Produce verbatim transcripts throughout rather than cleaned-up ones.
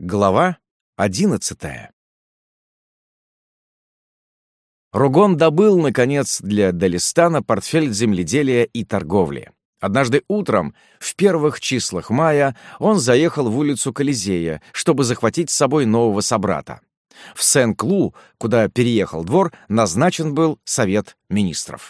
Глава одиннадцатая. Ругон добыл, наконец, для Далистана портфель земледелия и торговли. Однажды утром, в первых числах мая, он заехал в улицу Колизея, чтобы захватить с собой нового собрата. В Сен-Клу, куда переехал двор, назначен был совет министров.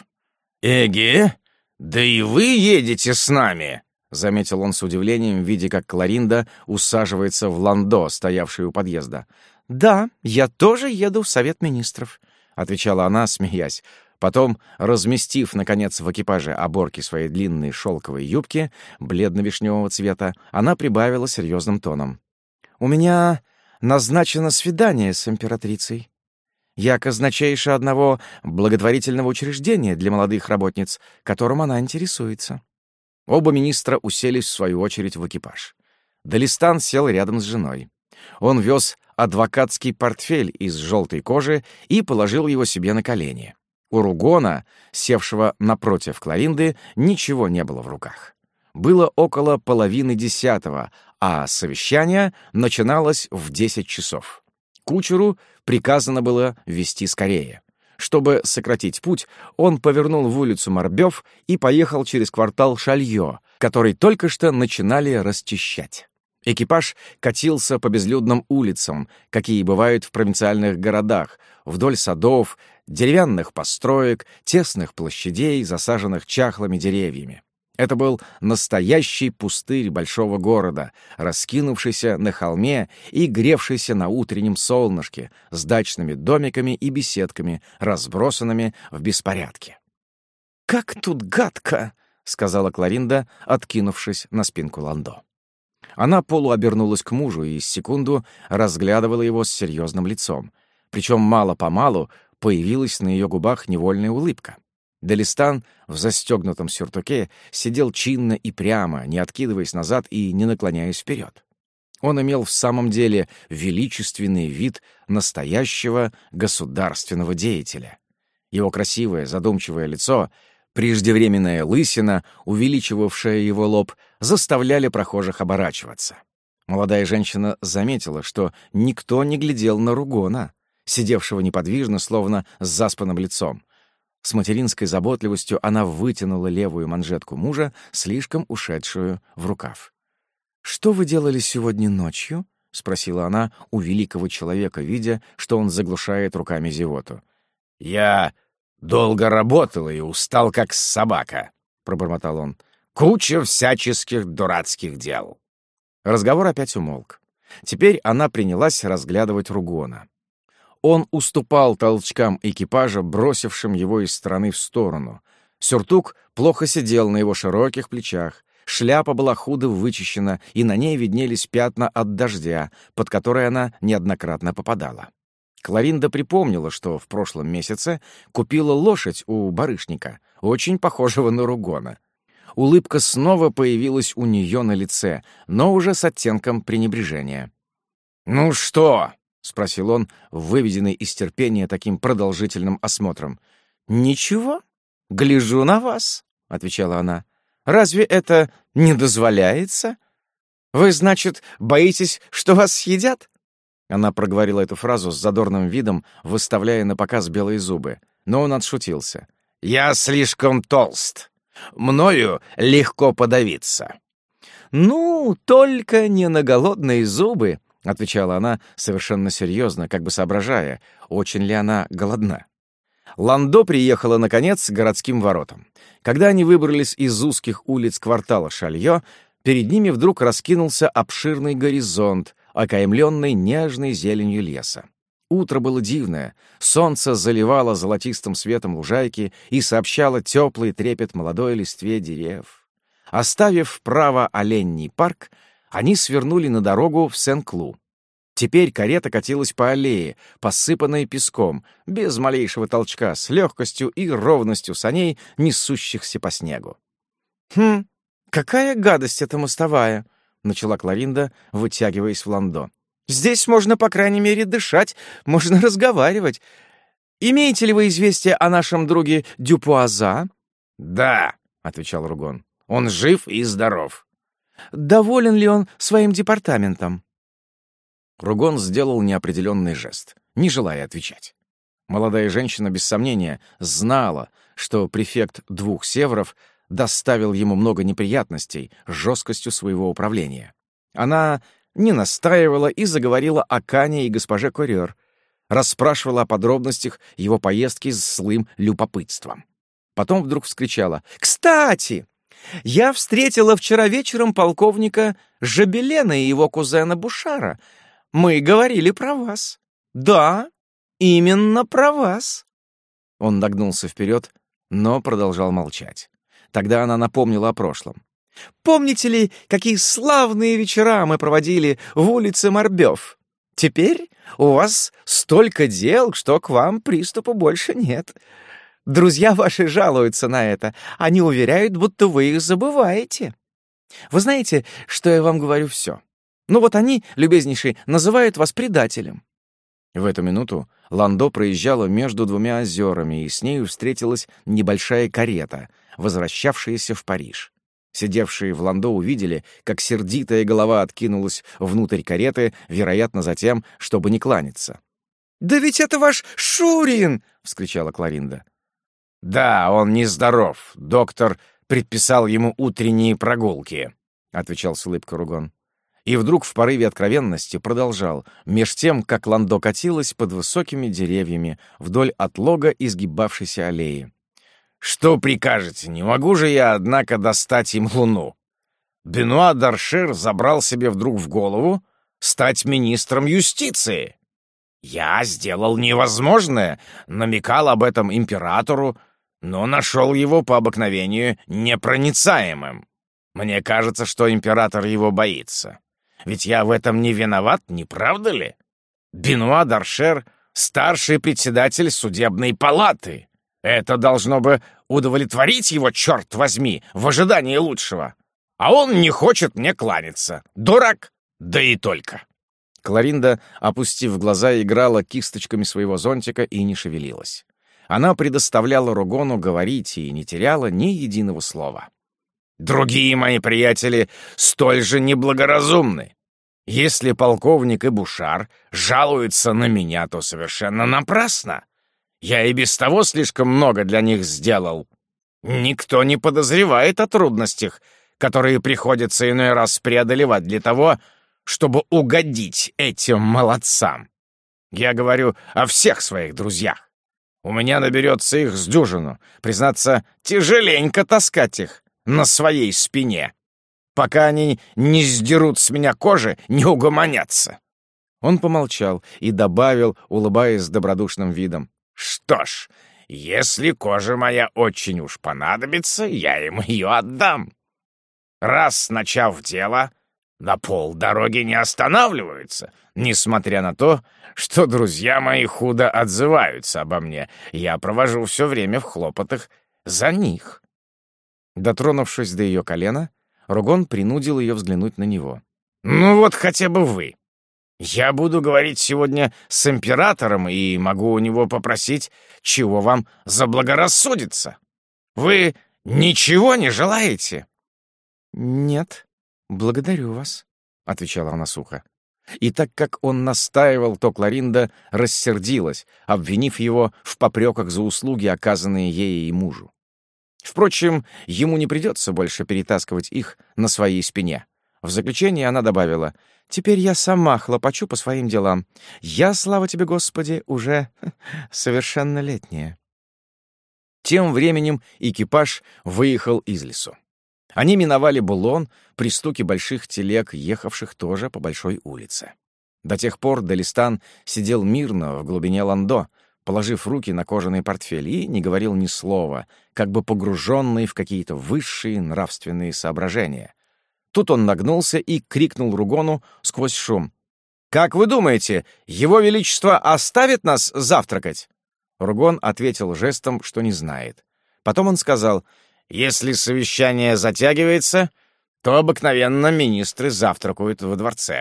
«Эге, да и вы едете с нами!» — заметил он с удивлением, видя, как Кларинда усаживается в ландо, стоявший у подъезда. «Да, я тоже еду в совет министров», — отвечала она, смеясь. Потом, разместив, наконец, в экипаже оборки своей длинной шелковой юбки бледно-вишневого цвета, она прибавила серьезным тоном. «У меня назначено свидание с императрицей. Я казначейша одного благотворительного учреждения для молодых работниц, которым она интересуется». Оба министра уселись, в свою очередь, в экипаж. Далистан сел рядом с женой. Он вез адвокатский портфель из желтой кожи и положил его себе на колени. У Ругона, севшего напротив Кларинды, ничего не было в руках. Было около половины десятого, а совещание начиналось в десять часов. Кучеру приказано было везти скорее. Чтобы сократить путь, он повернул в улицу Морбёв и поехал через квартал Шальё, который только что начинали расчищать. Экипаж катился по безлюдным улицам, какие бывают в провинциальных городах, вдоль садов, деревянных построек, тесных площадей, засаженных чахлыми деревьями. Это был настоящий пустырь большого города, раскинувшийся на холме и гревшийся на утреннем солнышке, с дачными домиками и беседками, разбросанными в беспорядке. «Как тут гадко!» — сказала Кларинда, откинувшись на спинку ландо. Она полуобернулась к мужу и секунду разглядывала его с серьезным лицом. Причем мало-помалу появилась на ее губах невольная улыбка. Далистан в застегнутом сюртуке сидел чинно и прямо, не откидываясь назад и не наклоняясь вперед. Он имел в самом деле величественный вид настоящего государственного деятеля. Его красивое задумчивое лицо, преждевременная лысина, увеличивавшая его лоб, заставляли прохожих оборачиваться. Молодая женщина заметила, что никто не глядел на Ругона, сидевшего неподвижно, словно с заспанным лицом. С материнской заботливостью она вытянула левую манжетку мужа, слишком ушедшую в рукав. «Что вы делали сегодня ночью?» — спросила она у великого человека, видя, что он заглушает руками зевоту. «Я долго работал и устал, как собака», — пробормотал он. «Куча всяческих дурацких дел». Разговор опять умолк. Теперь она принялась разглядывать Ругона. Он уступал толчкам экипажа, бросившим его из стороны в сторону. Сюртук плохо сидел на его широких плечах, шляпа была худо вычищена, и на ней виднелись пятна от дождя, под которые она неоднократно попадала. Кларинда припомнила, что в прошлом месяце купила лошадь у барышника, очень похожего на Ругона. Улыбка снова появилась у нее на лице, но уже с оттенком пренебрежения. «Ну что?» — спросил он, выведенный из терпения таким продолжительным осмотром. «Ничего, гляжу на вас», — отвечала она. «Разве это не дозволяется? Вы, значит, боитесь, что вас съедят?» Она проговорила эту фразу с задорным видом, выставляя на показ белые зубы. Но он отшутился. «Я слишком толст. Мною легко подавиться». «Ну, только не на голодные зубы», — отвечала она совершенно серьезно, как бы соображая, очень ли она голодна. Ландо приехала, наконец, к городским воротам. Когда они выбрались из узких улиц квартала Шальё, перед ними вдруг раскинулся обширный горизонт, окаймленный нежной зеленью леса. Утро было дивное, солнце заливало золотистым светом лужайки и сообщало теплый трепет молодой листве деревьев. Оставив вправо оленний парк, они свернули на дорогу в Сен-Клу. Теперь карета катилась по аллее, посыпанной песком, без малейшего толчка, с легкостью и ровностью саней, несущихся по снегу. «Хм, какая гадость эта мостовая!» — начала Кларинда, вытягиваясь в ландо. «Здесь можно, по крайней мере, дышать, можно разговаривать. Имеете ли вы известие о нашем друге Дюпуаза?» «Да», — отвечал Ругон, — «он жив и здоров». «Доволен ли он своим департаментом?» Ругон сделал неопределенный жест, не желая отвечать. Молодая женщина, без сомнения, знала, что префект двух северов доставил ему много неприятностей жесткостью своего управления. Она не настаивала и заговорила о Кане и госпоже Корёр, расспрашивала о подробностях его поездки с злым любопытством. Потом вдруг вскричала: «Кстати, я встретила вчера вечером полковника Жабелена и его кузена Бушара. Мы говорили про вас. Да, именно про вас». Он нагнулся вперед, но продолжал молчать. Тогда она напомнила о прошлом. «Помните ли, какие славные вечера мы проводили в улице Морбёв? Теперь у вас столько дел, что к вам приступа больше нет. Друзья ваши жалуются на это. Они уверяют, будто вы их забываете. Вы знаете, что я вам говорю все. Ну вот они, любезнейшие, называют вас предателем». В эту минуту Ландо проезжала между двумя озерами, и с нею встретилась небольшая карета, возвращавшаяся в Париж. Сидевшие в Ландо увидели, как сердитая голова откинулась внутрь кареты, вероятно, за тем, чтобы не кланяться. «Да ведь это ваш Шурин!» — вскричала Кларинда. «Да, он нездоров. Доктор предписал ему утренние прогулки», — отвечал с улыбкой Ругон. И вдруг в порыве откровенности продолжал, меж тем, как Ландо катилась под высокими деревьями вдоль отлога изгибавшейся аллеи. «Что прикажете? Не могу же я, однако, достать им луну. Бенуа д'Аршер забрал себе вдруг в голову стать министром юстиции. Я сделал невозможное, намекал об этом императору, но нашел его по обыкновению непроницаемым. Мне кажется, что император его боится. Ведь я в этом не виноват, не правда ли? Бенуа д'Аршер — старший председатель судебной палаты. Это должно бы удовлетворить его, черт возьми, в ожидании лучшего. А он не хочет мне кланяться. Дурак, да и только». Кларинда, опустив глаза, играла кисточками своего зонтика и не шевелилась. Она предоставляла Ругону говорить и не теряла ни единого слова. «Другие мои приятели столь же неблагоразумны. Если полковник и Бушар жалуются на меня, то совершенно напрасно. Я и без того слишком много для них сделал. Никто не подозревает о трудностях, которые приходится иной раз преодолевать для того, чтобы угодить этим молодцам. Я говорю о всех своих друзьях. У меня наберется их с дюжину. Признаться, тяжеленько таскать их на своей спине, пока они не сдерут с меня кожи, не угомонятся». Он помолчал и добавил, улыбаясь с добродушным видом: «Что ж, если кожа моя очень уж понадобится, я им ее отдам. Раз начав дело, на полдороги не останавливаются, несмотря на то, что друзья мои худо отзываются обо мне. Я провожу все время в хлопотах за них». Дотронувшись до ее колена, Ругон принудил ее взглянуть на него. «Ну вот хотя бы вы. Я буду говорить сегодня с императором и могу у него попросить, чего вам заблагорассудится. Вы ничего не желаете?» «Нет, благодарю вас», — отвечала она сухо. И так как он настаивал, то Кларинда рассердилась, обвинив его в попреках за услуги, оказанные ей и мужу. Впрочем, ему не придется больше перетаскивать их на своей спине. В заключение она добавила: «Теперь я сама хлопочу по своим делам. Я, слава тебе, Господи, уже совершеннолетняя». Тем временем экипаж выехал из лесу. Они миновали Булон при стуке больших телег, ехавших тоже по большой улице. До тех пор Делистан сидел мирно в глубине Ландо, положив руки на кожаный портфель, и не говорил ни слова, как бы погруженный в какие-то высшие нравственные соображения. Тут он нагнулся и крикнул Ругону сквозь шум: «Как вы думаете, его величество оставит нас завтракать?» Ругон ответил жестом, что не знает. Потом он сказал: «Если совещание затягивается, то обыкновенно министры завтракают во дворце».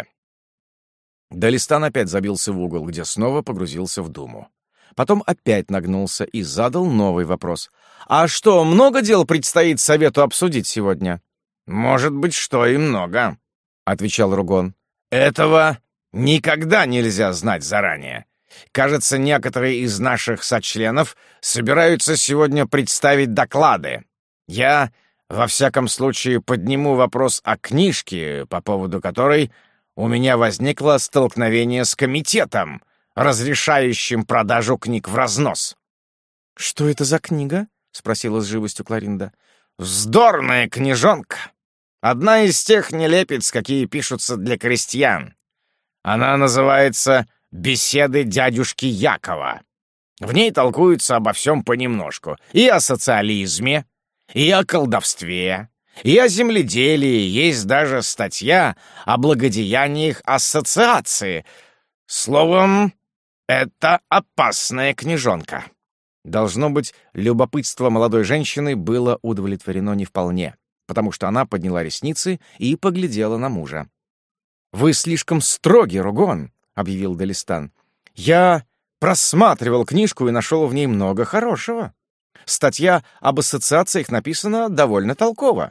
Делистан опять забился в угол, где снова погрузился в думу. Потом опять нагнулся и задал новый вопрос. «А что, много дел предстоит совету обсудить сегодня?» «Может быть, что и много», — отвечал Ругон. «Этого никогда нельзя знать заранее. Кажется, некоторые из наших сочленов собираются сегодня представить доклады. Я, во всяком случае, подниму вопрос о книжке, по поводу которой у меня возникло столкновение с комитетом, разрешающим продажу книг в разнос». «Что это за книга?» — спросила с живостью Кларинда. «Вздорная книжонка. Одна из тех нелепиц, какие пишутся для крестьян. Она называется «Беседы дядюшки Якова». В ней толкуются обо всем понемножку. И о социализме, и о колдовстве, и о земледелии. Есть даже статья о благодеяниях ассоциации. Словом, это опасная книжонка». Должно быть, любопытство молодой женщины было удовлетворено не вполне, потому что она подняла ресницы и поглядела на мужа. «Вы слишком строги, Ругон», — объявил Делистан. «Я просматривал книжку и нашел в ней много хорошего. Статья об ассоциациях написана довольно толково.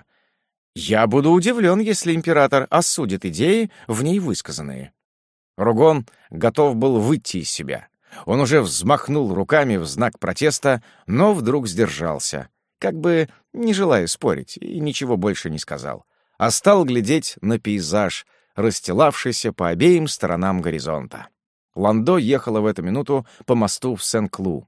Я буду удивлен, если император осудит идеи, в ней высказанные». Ругон готов был выйти из себя. Он уже взмахнул руками в знак протеста, но вдруг сдержался, как бы не желая спорить, и ничего больше не сказал, а стал глядеть на пейзаж, расстилавшийся по обеим сторонам горизонта. Ландо ехала в эту минуту по мосту в Сен-Клу.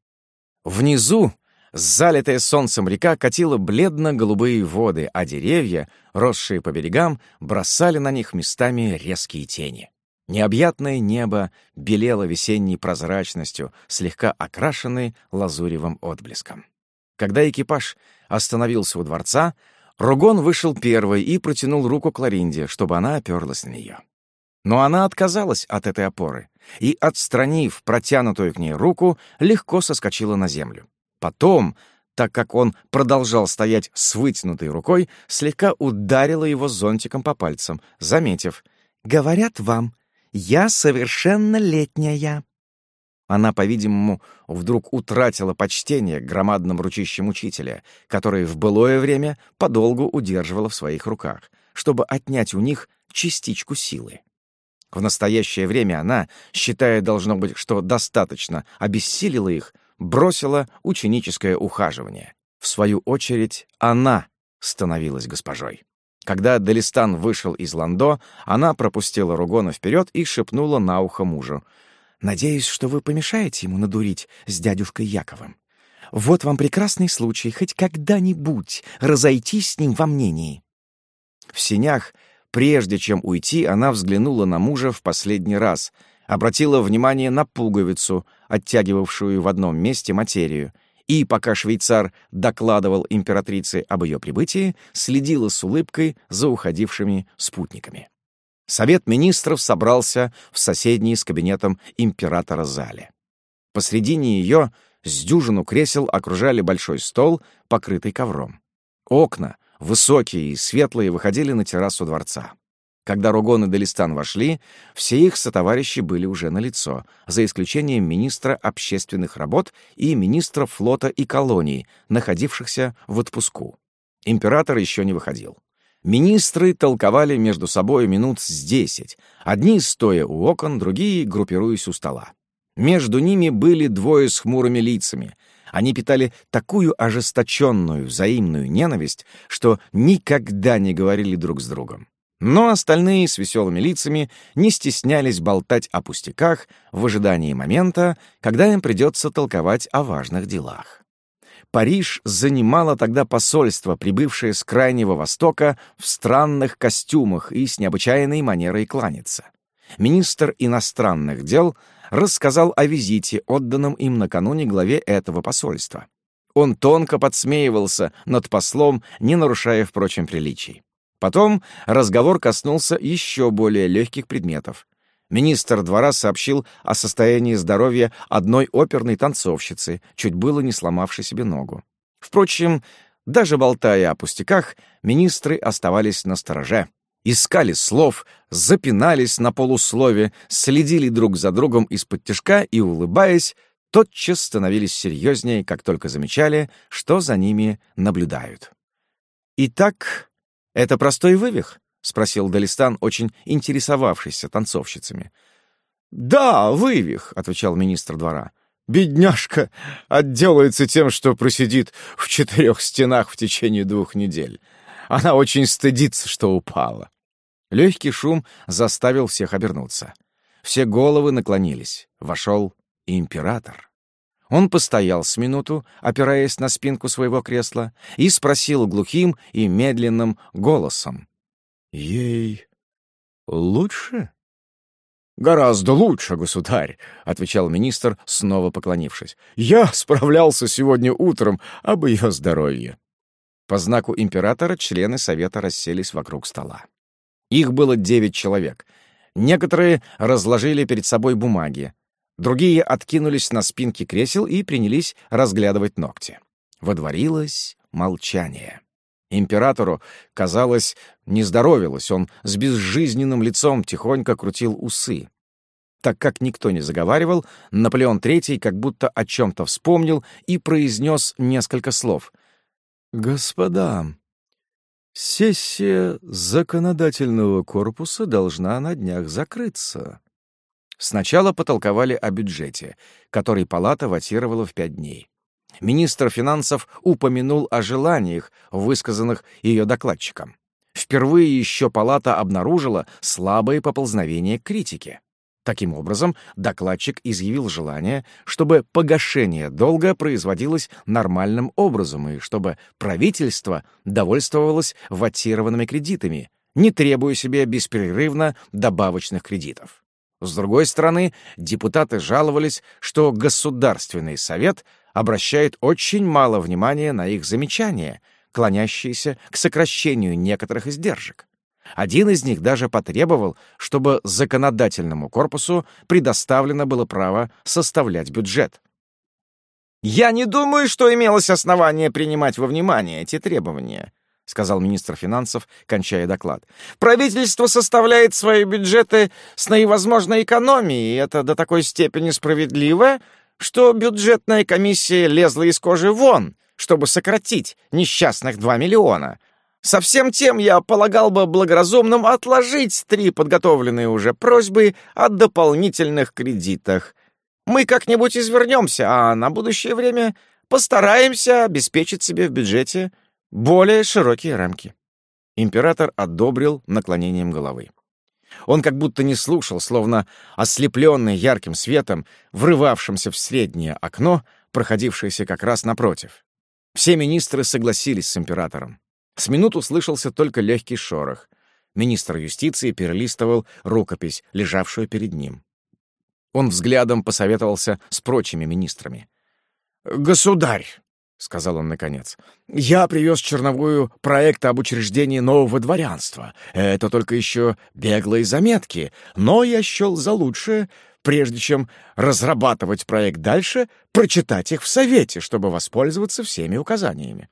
Внизу, залитая солнцем река, катила бледно-голубые воды, а деревья, росшие по берегам, бросали на них местами резкие тени. Необъятное небо белело весенней прозрачностью, слегка окрашенной лазуревым отблеском. Когда экипаж остановился у дворца, Ругон вышел первой и протянул руку Кларинде, чтобы она оперлась на нее. Но она отказалась от этой опоры и, отстранив протянутую к ней руку, легко соскочила на землю. Потом, так как он продолжал стоять с вытянутой рукой, слегка ударила его зонтиком по пальцам, заметив: «Говорят вам, я совершеннолетняя». Она, по-видимому, вдруг утратила почтение к громадным ручищам учителя, которые в былое время подолгу удерживала в своих руках, чтобы отнять у них частичку силы. В настоящее время она, считая, должно быть, что достаточно обессилила их, бросила ученическое ухаживание. В свою очередь, она становилась госпожой. Когда Делистан вышел из Ландо, она пропустила Ругона вперед и шепнула на ухо мужу: «Надеюсь, что вы помешаете ему надурить с дядюшкой Яковом. Вот вам прекрасный случай хоть когда-нибудь разойтись с ним во мнении». В сенях, прежде чем уйти, она взглянула на мужа в последний раз, обратила внимание на пуговицу, оттягивавшую в одном месте материю, и, пока швейцар докладывал императрице об ее прибытии, следила с улыбкой за уходившими спутниками. Совет министров собрался в соседней с кабинетом императора зале. Посредине ее с дюжину кресел окружали большой стол, покрытый ковром. Окна, высокие и светлые, выходили на террасу дворца. Когда Ругон и Делистан вошли, все их сотоварищи были уже налицо, за исключением министра общественных работ и министра флота и колоний, находившихся в отпуску. Император еще не выходил. Министры толковали между собой минут с десять, одни стоя у окон, другие группируясь у стола. Между ними были двое с хмурыми лицами. Они питали такую ожесточенную взаимную ненависть, что никогда не говорили друг с другом. Но остальные с веселыми лицами не стеснялись болтать о пустяках в ожидании момента, когда им придется толковать о важных делах. Париж занимало тогда посольство, прибывшее с Крайнего Востока в странных костюмах и с необычайной манерой кланяться. Министр иностранных дел рассказал о визите, отданном им накануне главе этого посольства. Он тонко подсмеивался над послом, не нарушая, впрочем, приличий. Потом разговор коснулся еще более легких предметов. Министр двора сообщил о состоянии здоровья одной оперной танцовщицы, чуть было не сломавшей себе ногу. Впрочем, даже болтая о пустяках, министры оставались настороже, искали слов, запинались на полуслове, следили друг за другом из-под-тишка и, улыбаясь, тотчас становились серьезнее, как только замечали, что за ними наблюдают. «Итак, это простой вывих?» — спросил Делистан, очень интересовавшийся танцовщицами. «Да, вывих», — отвечал министр двора. «Бедняжка отделается тем, что просидит в четырех стенах в течение двух недель. Она очень стыдится, что упала». Легкий шум заставил всех обернуться. Все головы наклонились. Вошел император. Он постоял с минуту, опираясь на спинку своего кресла, и спросил глухим и медленным голосом: «Ей лучше?» «Гораздо лучше, государь», — отвечал министр, снова поклонившись. «Я справлялся сегодня утром об ее здоровье». По знаку императора члены совета расселись вокруг стола. Их было девять человек. Некоторые разложили перед собой бумаги, другие откинулись на спинки кресел и принялись разглядывать ногти. Водворилось молчание. Императору, казалось, не здоровилось, он с безжизненным лицом тихонько крутил усы. Так как никто не заговаривал, Наполеон третий как будто о чем-то вспомнил и произнес несколько слов. «Господа, сессия законодательного корпуса должна на днях закрыться». Сначала потолковали о бюджете, который палата вотировала в пять дней. Министр финансов упомянул о желаниях, высказанных ее докладчиком. Впервые еще палата обнаружила слабое поползновение к критике. Таким образом, докладчик изъявил желание, чтобы погашение долга производилось нормальным образом и чтобы правительство довольствовалось вотированными кредитами, не требуя себе беспрерывно добавочных кредитов. С другой стороны, депутаты жаловались, что Государственный совет обращает очень мало внимания на их замечания, клонящиеся к сокращению некоторых издержек. Один из них даже потребовал, чтобы законодательному корпусу предоставлено было право составлять бюджет. «Я не думаю, что имелось основание принимать во внимание эти требования», — сказал министр финансов, кончая доклад. «Правительство составляет свои бюджеты с наивозможной экономией, и это до такой степени справедливо, что бюджетная комиссия лезла из кожи вон, чтобы сократить несчастных два миллиона. Со всем тем я полагал бы благоразумным отложить три подготовленные уже просьбы о дополнительных кредитах. Мы как-нибудь извернемся, а на будущее время постараемся обеспечить себе в бюджете более широкие рамки». Император одобрил наклонением головы. Он как будто не слушал, словно ослепленный ярким светом, врывавшимся в среднее окно, проходившееся как раз напротив. Все министры согласились с императором. С минуту слышался только легкий шорох. Министр юстиции перелистывал рукопись, лежавшую перед ним. Он взглядом посоветовался с прочими министрами. «Государь», — сказал он наконец, — «я привез черновую проекта об учреждении нового дворянства. Это только еще беглые заметки, но я счел за лучшее, прежде чем разрабатывать проект дальше, прочитать их в совете, чтобы воспользоваться всеми указаниями».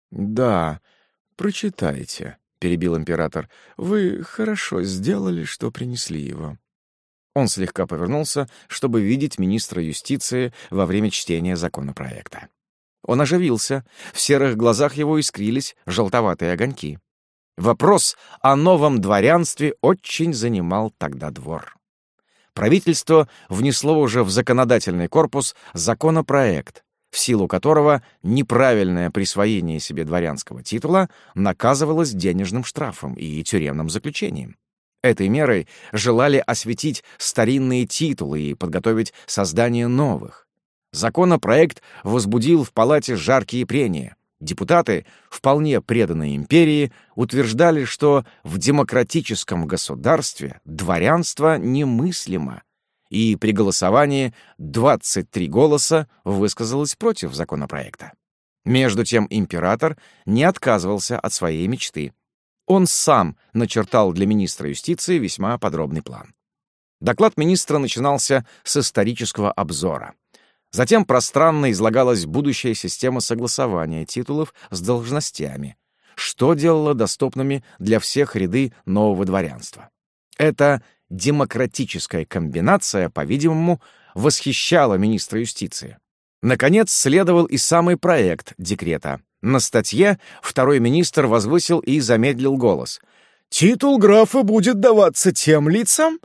«Да, прочитайте», — перебил император. «Вы хорошо сделали, что принесли его». Он слегка повернулся, чтобы видеть министра юстиции во время чтения законопроекта. Он оживился, в серых глазах его искрились желтоватые огоньки. Вопрос о новом дворянстве очень занимал тогда двор. Правительство внесло уже в законодательный корпус законопроект, в силу которого неправильное присвоение себе дворянского титула наказывалось денежным штрафом и тюремным заключением. Этой мерой желали осветить старинные титулы и подготовить создание новых. Законопроект возбудил в палате жаркие прения. Депутаты, вполне преданные империи, утверждали, что в демократическом государстве дворянство немыслимо, и при голосовании двадцать три голоса высказалось против законопроекта. Между тем император не отказывался от своей мечты. Он сам начертал для министра юстиции весьма подробный план. Доклад министра начинался с исторического обзора. Затем пространно излагалась будущая система согласования титулов с должностями, что делало доступными для всех ряды нового дворянства. Эта демократическая комбинация, по-видимому, восхищала министра юстиции. Наконец, следовал и самый проект декрета. На статье второй министр возвысил и замедлил голос. «Титул графа будет даваться тем лицам,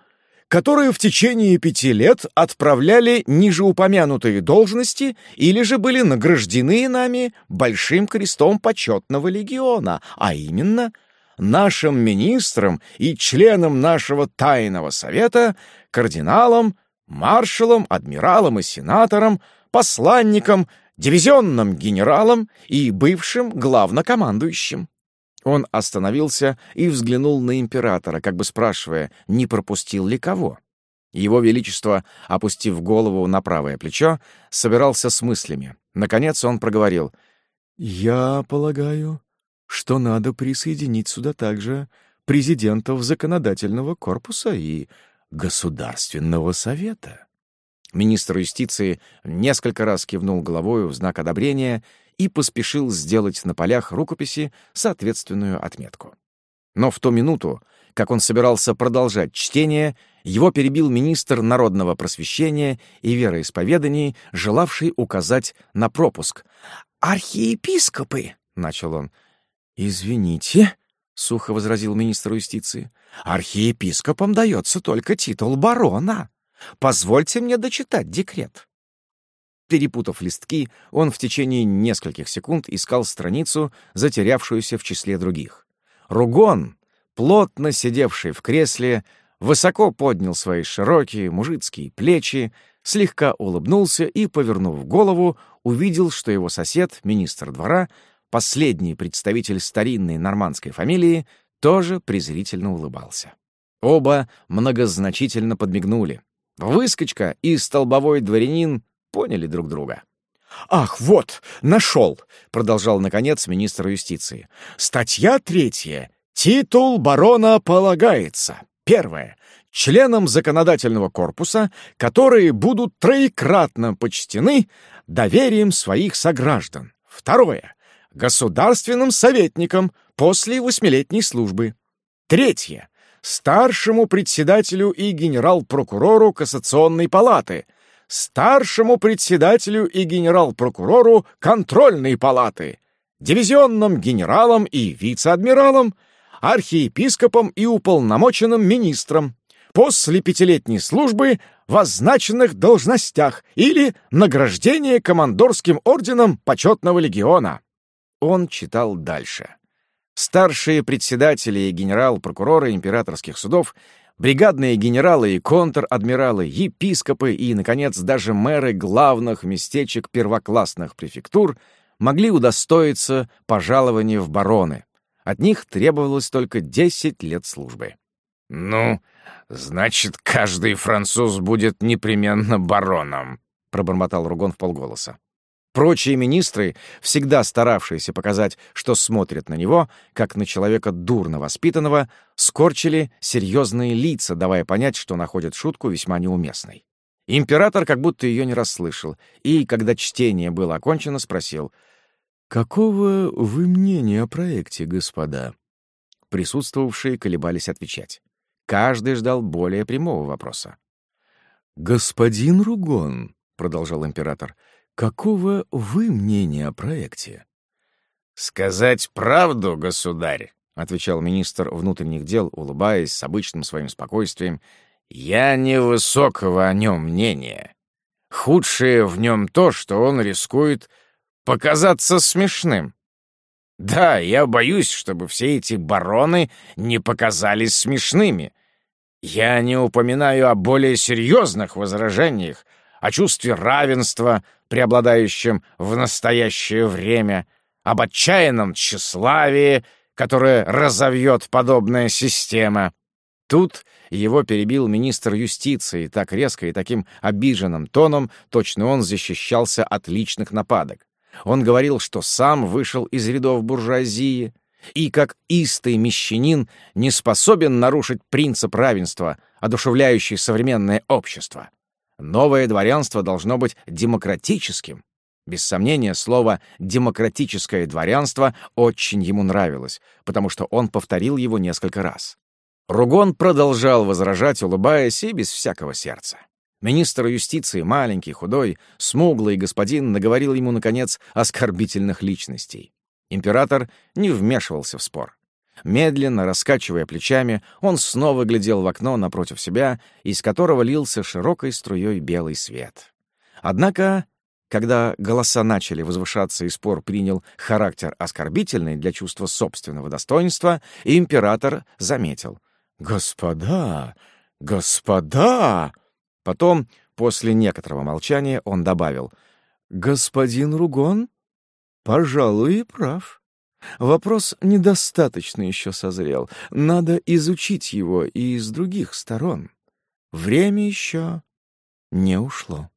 которые в течение пяти лет отправляли нижеупомянутые должности или же были награждены нами Большим крестом почетного легиона, а именно нашим министром и членом нашего тайного совета, кардиналом, маршалом, адмиралом и сенатором, посланником, дивизионным генералом и бывшим главнокомандующим. Он остановился и взглянул на императора, как бы спрашивая, не пропустил ли кого. Его Величество, опустив голову на правое плечо, собирался с мыслями. Наконец он проговорил: «Я полагаю, что надо присоединить сюда также президентов законодательного корпуса и Государственного совета». Министр юстиции несколько раз кивнул головою в знак одобрения и поспешил сделать на полях рукописи соответственную отметку. Но в ту минуту, как он собирался продолжать чтение, его перебил министр народного просвещения и вероисповеданий, желавший указать на пропуск. «Архиепископы!» — начал он. «Извините», — сухо возразил министр юстиции, — «архиепископам дается только титул барона. Позвольте мне дочитать декрет». Перепутав листки, он в течение нескольких секунд искал страницу, затерявшуюся в числе других. Ругон, плотно сидевший в кресле, высоко поднял свои широкие мужицкие плечи, слегка улыбнулся и, повернув голову, увидел, что его сосед, министр двора, последний представитель старинной нормандской фамилии, тоже презрительно улыбался. Оба многозначительно подмигнули. Выскочка и столбовой дворянин поняли друг друга. «Ах, вот, нашел!» — продолжал, наконец, министр юстиции. «Статья третья. Титул барона полагается. Первое. Членам законодательного корпуса, которые будут троекратно почтены доверием своих сограждан. Второе. Государственным советникам после восьмилетней службы. Третье. Старшему председателю и генерал-прокурору Кассационной палаты, старшему председателю и генерал-прокурору Контрольной палаты, дивизионным генералам и вице-адмиралам, архиепископам и уполномоченным министрам, после пятилетней службы в означенных должностях или награждения командорским орденом почетного легиона». Он читал дальше. Старшие председатели и генерал-прокуроры императорских судов, бригадные генералы и контр-адмиралы, епископы и, наконец, даже мэры главных местечек первоклассных префектур могли удостоиться пожалования в бароны. От них требовалось только десять лет службы. «Ну, значит, каждый француз будет непременно бароном», — пробормотал Ругон вполголоса. Прочие министры, всегда старавшиеся показать, что смотрят на него, как на человека дурно воспитанного, скорчили серьезные лица, давая понять, что находят шутку весьма неуместной. Император как будто ее не расслышал, и, когда чтение было окончено, спросил: «Какого вы мнения о проекте, господа?» Присутствовавшие колебались отвечать. Каждый ждал более прямого вопроса. «Господин Ругон», — продолжал император, — «какого вы мнения о проекте?» «Сказать правду, государь», — отвечал министр внутренних дел, улыбаясь с обычным своим спокойствием, — «я невысокого о нем мнения. Худшее в нем то, что он рискует показаться смешным. Да, я боюсь, чтобы все эти бароны не показались смешными. Я не упоминаю о более серьезных возражениях, о чувстве равенства, преобладающем в настоящее время, об отчаянном тщеславии, которое разовьет подобная система». Тут его перебил министр юстиции так резко и таким обиженным тоном, точно он защищался от личных нападок. Он говорил, что сам вышел из рядов буржуазии и, как истый мещанин, не способен нарушить принцип равенства, одушевляющий современное общество. Новое дворянство должно быть демократическим. Без сомнения, слово «демократическое дворянство» очень ему нравилось, потому что он повторил его несколько раз. Ругон продолжал возражать, улыбаясь и без всякого сердца. Министр юстиции, маленький, худой, смуглый господин, наговорил ему, наконец, оскорбительных личностей. Император не вмешивался в спор. Медленно, раскачивая плечами, он снова глядел в окно напротив себя, из которого лился широкой струей белый свет. Однако, когда голоса начали возвышаться и спор принял характер оскорбительный для чувства собственного достоинства, император заметил: «Господа! Господа!» Потом, после некоторого молчания, он добавил: «Господин Ругон, пожалуй, и прав. Вопрос недостаточно еще созрел. Надо изучить его и с других сторон. Время еще не ушло».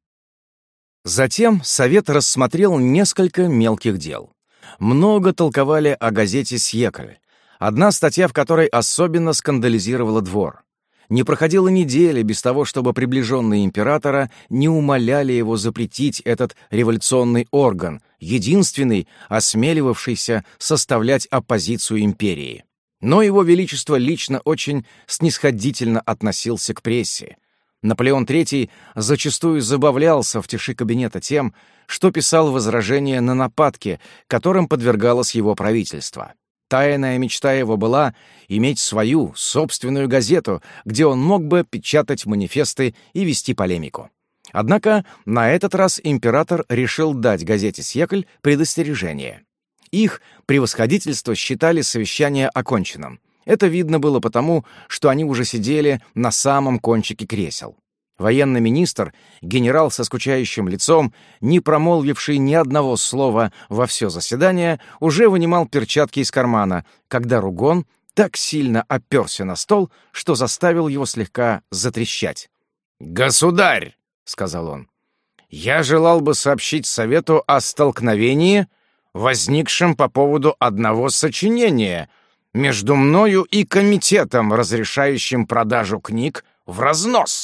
Затем совет рассмотрел несколько мелких дел. Много толковали о газете «Сьекль», одна статья в которой особенно скандализировала двор. Не проходила недели без того, чтобы приближенные императора не умоляли его запретить этот революционный орган, единственный, осмеливавшийся составлять оппозицию империи. Но его величество лично очень снисходительно относился к прессе. Наполеон третий зачастую забавлялся в тиши кабинета тем, что писал возражения на нападки, которым подвергалось его правительство. Тайная мечта его была иметь свою, собственную газету, где он мог бы печатать манифесты и вести полемику. Однако на этот раз император решил дать газете «Сьекль» предостережение. Их превосходительство считали совещание оконченным. Это видно было потому, что они уже сидели на самом кончике кресел. Военный министр, генерал со скучающим лицом, не промолвивший ни одного слова во все заседание, уже вынимал перчатки из кармана, когда Ругон так сильно оперся на стол, что заставил его слегка затрещать. «Государь!» — сказал он. «Я желал бы сообщить совету о столкновении, возникшем по поводу одного сочинения между мною и комитетом, разрешающим продажу книг в разнос».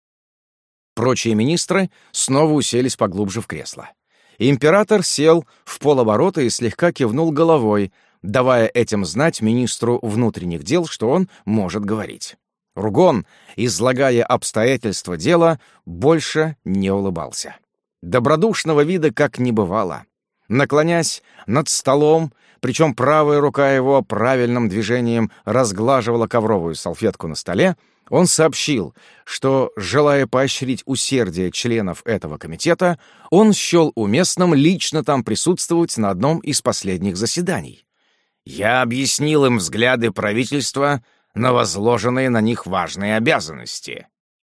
Прочие министры снова уселись поглубже в кресло. Император сел в полоборота и слегка кивнул головой, давая этим знать министру внутренних дел, что он может говорить. Ругон, излагая обстоятельства дела, больше не улыбался. Добродушного вида как не бывало. Наклонясь над столом, причем правая рука его правильным движением разглаживала ковровую салфетку на столе, он сообщил, что, желая поощрить усердие членов этого комитета, он счел уместным лично там присутствовать на одном из последних заседаний. «Я объяснил им взгляды правительства на возложенные на них важные обязанности.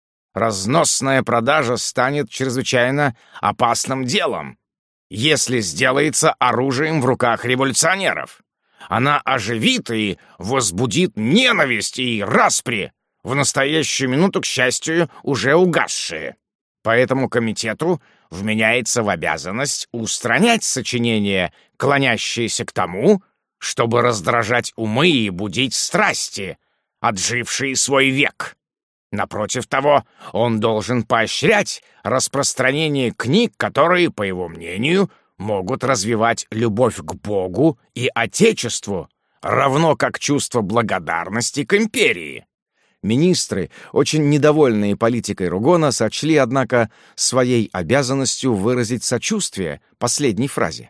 Разносная продажа станет чрезвычайно опасным делом, если сделается оружием в руках революционеров. Она оживит и возбудит ненависть и распри, в настоящую минуту, к счастью, уже угасшие. Поэтому комитету вменяется в обязанность устранять сочинения, клонящиеся к тому, чтобы раздражать умы и будить страсти, отжившие свой век. Напротив того, он должен поощрять распространение книг, которые, по его мнению, могут развивать любовь к Богу и Отечеству, равно как чувство благодарности к империи. Министры, очень недовольные политикой Ругона, сочли, однако, своей обязанностью выразить сочувствие последней фразе.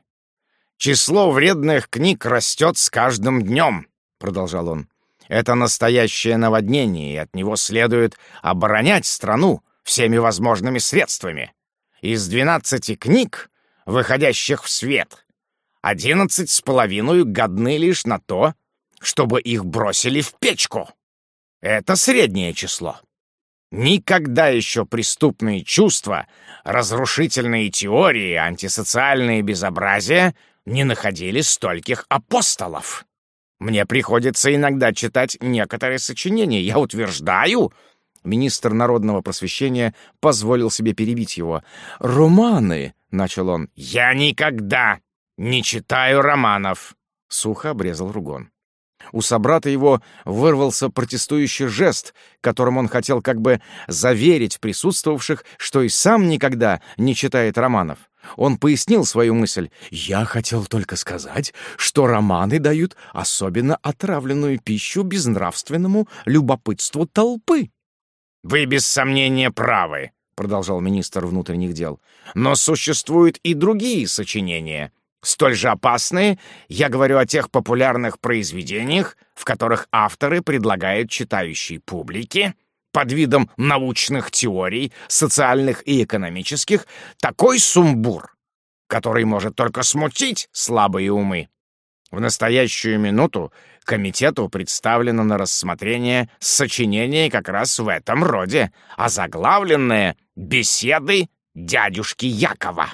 «Число вредных книг растет с каждым днем», — продолжал он. «Это настоящее наводнение, и от него следует оборонять страну всеми возможными средствами. Из двенадцати книг, выходящих в свет, одиннадцать с половиной годны лишь на то, чтобы их бросили в печку. Это среднее число. Никогда еще преступные чувства, разрушительные теории, антисоциальные безобразия не находили стольких апостолов. Мне приходится иногда читать некоторые сочинения. Я утверждаю...» Министр народного просвещения позволил себе перебить его. «Романы!» — начал он. «Я никогда не читаю романов!» — сухо обрезал Ругон. У собрата его вырвался протестующий жест, которым он хотел как бы заверить присутствовавших, что и сам никогда не читает романов. Он пояснил свою мысль. «Я хотел только сказать, что романы дают особенно отравленную пищу безнравственному любопытству толпы». «Вы без сомнения правы», — продолжал министр внутренних дел. «Но существуют и другие сочинения, Столь же опасные я говорю о тех популярных произведениях, в которых авторы предлагают читающей публике под видом научных теорий, социальных и экономических, такой сумбур, который может только смутить слабые умы. В настоящую минуту комитету представлено на рассмотрение сочинение как раз в этом роде, озаглавленное «Беседы дядюшки Якова».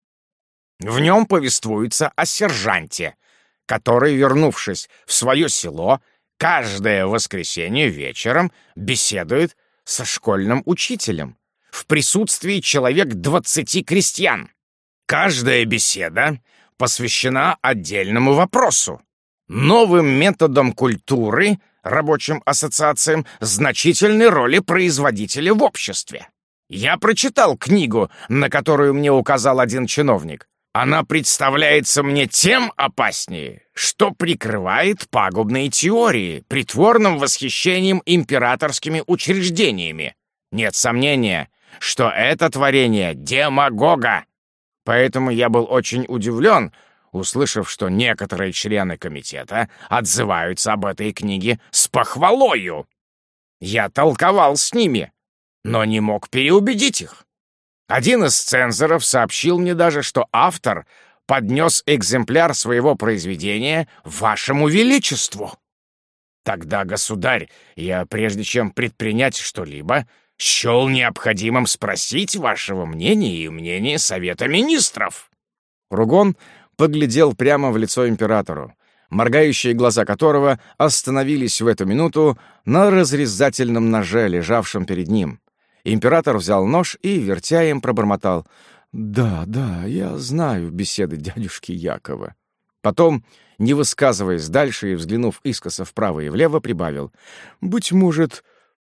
В нем повествуется о сержанте, который, вернувшись в свое село, каждое воскресенье вечером беседует со школьным учителем в присутствии человек двадцати крестьян. Каждая беседа посвящена отдельному вопросу, новым методам культуры, рабочим ассоциациям, значительной роли производителя в обществе. Я прочитал книгу, на которую мне указал один чиновник. Она представляется мне тем опаснее, что прикрывает пагубные теории, притворным восхищением императорскими учреждениями. Нет сомнения, что это творение демагога. Поэтому я был очень удивлен, услышав, что некоторые члены комитета отзываются об этой книге с похвалою. Я толковал с ними, но не мог переубедить их. Один из цензоров сообщил мне даже, что автор поднес экземпляр своего произведения вашему величеству. Тогда, государь, я, прежде чем предпринять что-либо, счел необходимым спросить вашего мнения и мнения Совета Министров». Ругон поглядел прямо в лицо императору, моргающие глаза которого остановились в эту минуту на разрезательном ноже, лежавшем перед ним. Император взял нож и, вертя им, пробормотал: «Да, да, я знаю беседы дядюшки Якова». Потом, не высказываясь дальше и взглянув искоса вправо и влево, прибавил: «Быть может,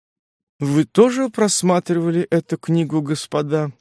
вы тоже просматривали эту книгу, господа?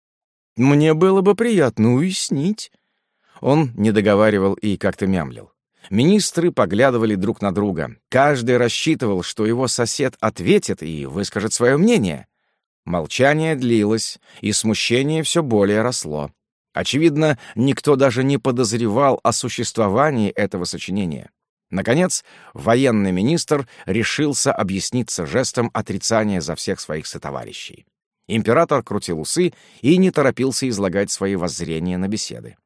Мне было бы приятно уяснить». Он не договаривал и как-то мямлил. Министры поглядывали друг на друга. Каждый рассчитывал, что его сосед ответит и выскажет свое мнение. Молчание длилось, и смущение все более росло. Очевидно, никто даже не подозревал о существовании этого сочинения. Наконец, военный министр решился объясниться жестом отрицания за всех своих сотоварищей. Император крутил усы и не торопился излагать свои воззрения на беседы.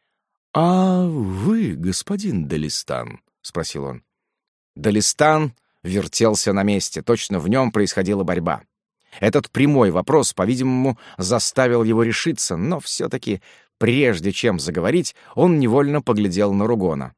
«А вы, господин Далистан?» — спросил он. Далистан вертелся на месте, точно в нем происходила борьба. Этот прямой вопрос, по-видимому, заставил его решиться, но все-таки, прежде чем заговорить, он невольно поглядел на Ругона.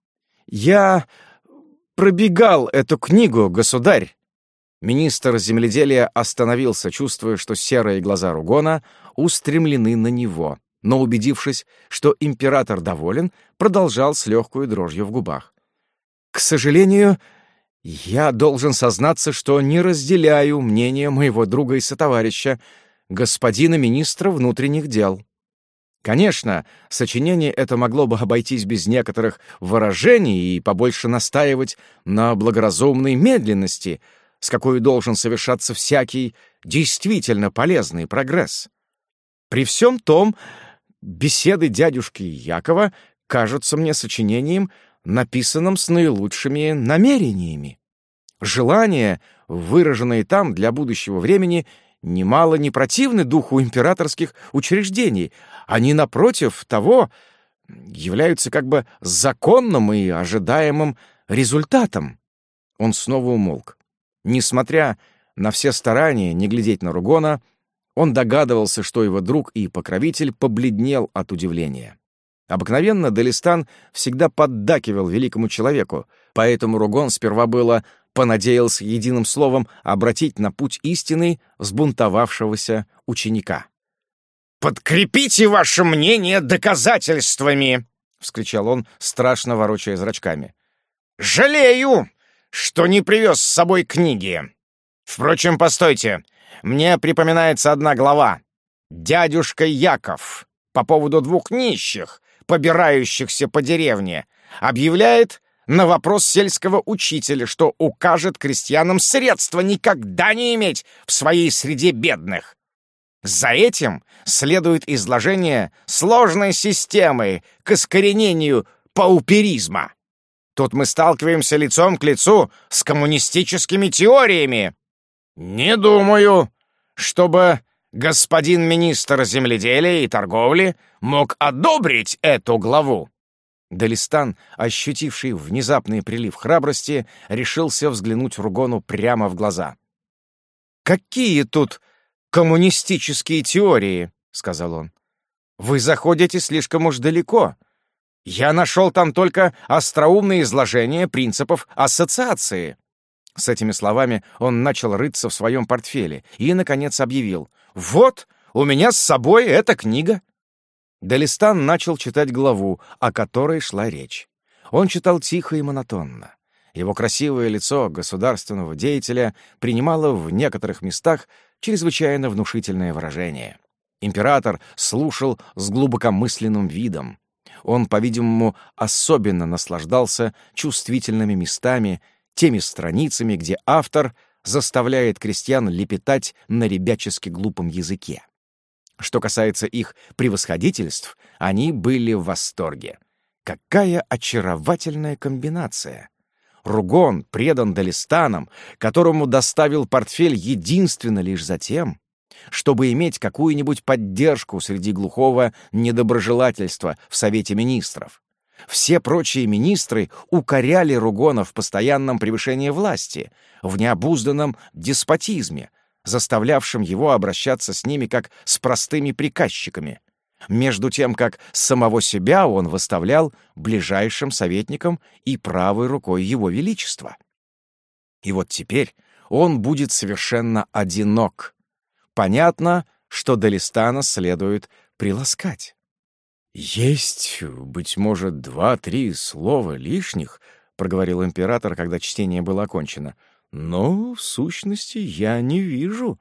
«Я пробегал эту книгу, государь!» Министр земледелия остановился, чувствуя, что серые глаза Ругона устремлены на него, но, убедившись, что император доволен, продолжал с легкой дрожью в губах. «К сожалению, я должен сознаться, что не разделяю мнение моего друга и сотоварища, господина министра внутренних дел. Конечно, сочинение это могло бы обойтись без некоторых выражений и побольше настаивать на благоразумной медленности, с какой должен совершаться всякий действительно полезный прогресс. При всем том, беседы дядюшки Якова кажутся мне сочинением, написанным с наилучшими намерениями. Желания, выраженные там для будущего времени, немало не противны духу императорских учреждений. Они, напротив того, являются как бы законным и ожидаемым результатом». Он снова умолк. Несмотря на все старания не глядеть на Ругона, он догадывался, что его друг и покровитель побледнел от удивления. Обыкновенно Далистан всегда поддакивал великому человеку, поэтому Ругон сперва было понадеялся единым словом обратить на путь истины взбунтовавшегося ученика. «Подкрепите ваше мнение доказательствами!» — вскричал он, страшно ворочая зрачками. «Жалею, что не привез с собой книги. Впрочем, постойте, мне припоминается одна глава. Дядюшка Яков по поводу двух нищих, побирающихся по деревне, объявляет на вопрос сельского учителя, что укажет крестьянам средства никогда не иметь в своей среде бедных. За этим следует изложение сложной системы к искоренению пауперизма. Тут мы сталкиваемся лицом к лицу с коммунистическими теориями. Не думаю, чтобы господин министр земледелия и торговли мог одобрить эту главу». Далистан, ощутивший внезапный прилив храбрости, решился взглянуть Ругону прямо в глаза. «Какие тут коммунистические теории?» — сказал он. «Вы заходите слишком уж далеко. Я нашел там только остроумное изложение принципов ассоциации». С этими словами он начал рыться в своем портфеле и, наконец, объявил: «Вот, у меня с собой эта книга». Далистан начал читать главу, о которой шла речь. Он читал тихо и монотонно. Его красивое лицо государственного деятеля принимало в некоторых местах чрезвычайно внушительное выражение. Император слушал с глубокомысленным видом. Он, по-видимому, особенно наслаждался чувствительными местами, теми страницами, где автор заставляет крестьян лепетать на ребячески глупом языке. Что касается их превосходительств, они были в восторге. Какая очаровательная комбинация! Ругон предан Далистанам, которому доставил портфель единственно лишь за тем, чтобы иметь какую-нибудь поддержку среди глухого недоброжелательства в Совете министров. Все прочие министры укоряли Ругона в постоянном превышении власти, в необузданном деспотизме, заставлявшим его обращаться с ними как с простыми приказчиками, между тем как самого себя он выставлял ближайшим советником и правой рукой его величества. И вот теперь он будет совершенно одинок. Понятно, что Далистана следует приласкать. «Есть, быть может, два-три слова лишних», — проговорил император, когда чтение было окончено. «Но, в сущности, я не вижу.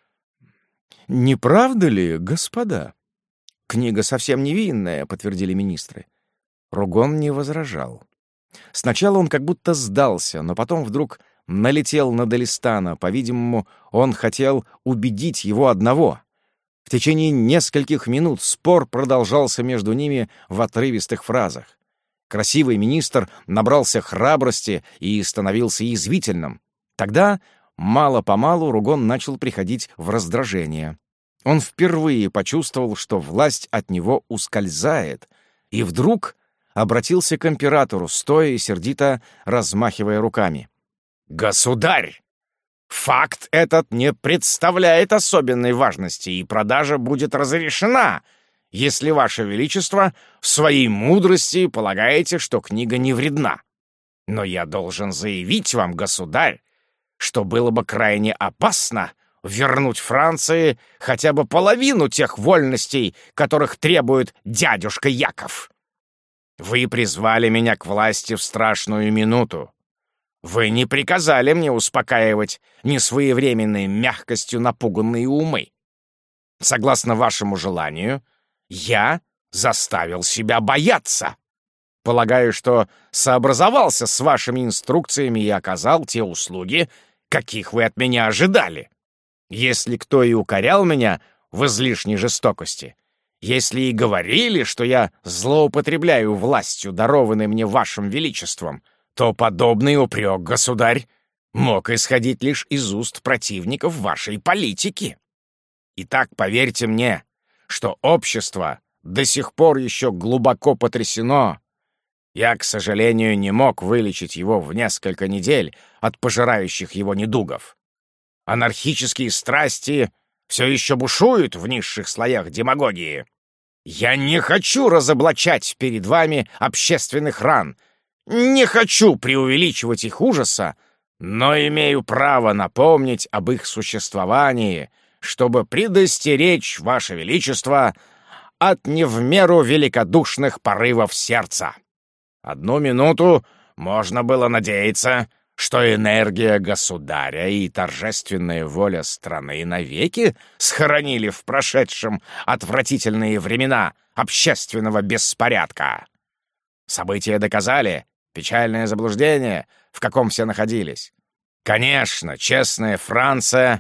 Не правда ли, господа?» «Книга совсем невинная», — подтвердили министры. Ругон не возражал. Сначала он как будто сдался, но потом вдруг налетел на Далистана. По-видимому, он хотел убедить его одного. В течение нескольких минут спор продолжался между ними в отрывистых фразах. Красивый министр набрался храбрости и становился язвительным. Тогда, мало-помалу, Ругон начал приходить в раздражение. Он впервые почувствовал, что власть от него ускользает, и вдруг обратился к императору, стоя и сердито размахивая руками. «Государь! Факт этот не представляет особенной важности, и продажа будет разрешена, если Ваше Величество в своей мудрости полагаете, что книга не вредна. Но я должен заявить вам, государь, что было бы крайне опасно вернуть Франции хотя бы половину тех вольностей, которых требует дядюшка Яков. Вы призвали меня к власти в страшную минуту. Вы не приказали мне успокаивать несвоевременной мягкостью напуганные умы. Согласно вашему желанию, я заставил себя бояться. Полагаю, что сообразовался с вашими инструкциями и оказал те услуги, каких вы от меня ожидали. Если кто и укорял меня в излишней жестокости, если и говорили, что я злоупотребляю властью, дарованной мне вашим величеством, то подобный упрек, государь, мог исходить лишь из уст противников вашей политики. Итак, поверьте мне, что общество до сих пор еще глубоко потрясено. Я, к сожалению, не мог вылечить его в несколько недель от пожирающих его недугов. Анархические страсти все еще бушуют в низших слоях демагогии. Я не хочу разоблачать перед вами общественных ран, не хочу преувеличивать их ужаса, но имею право напомнить об их существовании, чтобы предостеречь Ваше Величество от не в меру великодушных порывов сердца. Одну минуту можно было надеяться, что энергия государя и торжественная воля страны навеки схоронили в прошедшем отвратительные времена общественного беспорядка. События доказали печальное заблуждение, в каком все находились. Конечно, честная Франция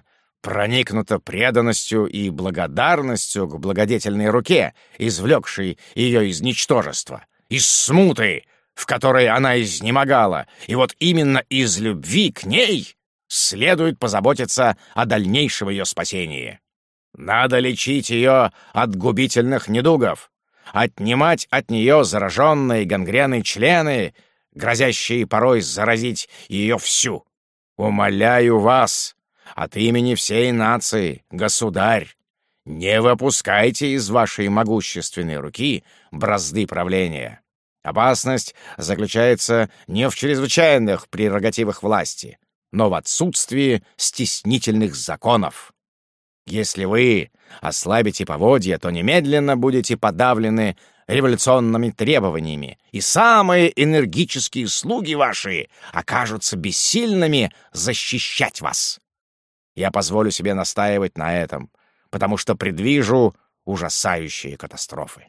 проникнута преданностью и благодарностью к благодетельной руке, извлекшей ее из ничтожества, из смуты, в которой она изнемогала, и вот именно из любви к ней следует позаботиться о дальнейшем ее спасении. Надо лечить ее от губительных недугов, отнимать от нее зараженные гангреной члены, грозящие порой заразить ее всю. Умоляю вас, от имени всей нации, государь, не выпускайте из вашей могущественной руки бразды правления. Опасность заключается не в чрезвычайных прерогативах власти, но в отсутствии стеснительных законов. Если вы ослабите поводья, то немедленно будете подавлены революционными требованиями, и самые энергические слуги ваши окажутся бессильными защищать вас. Я позволю себе настаивать на этом, потому что предвижу ужасающие катастрофы.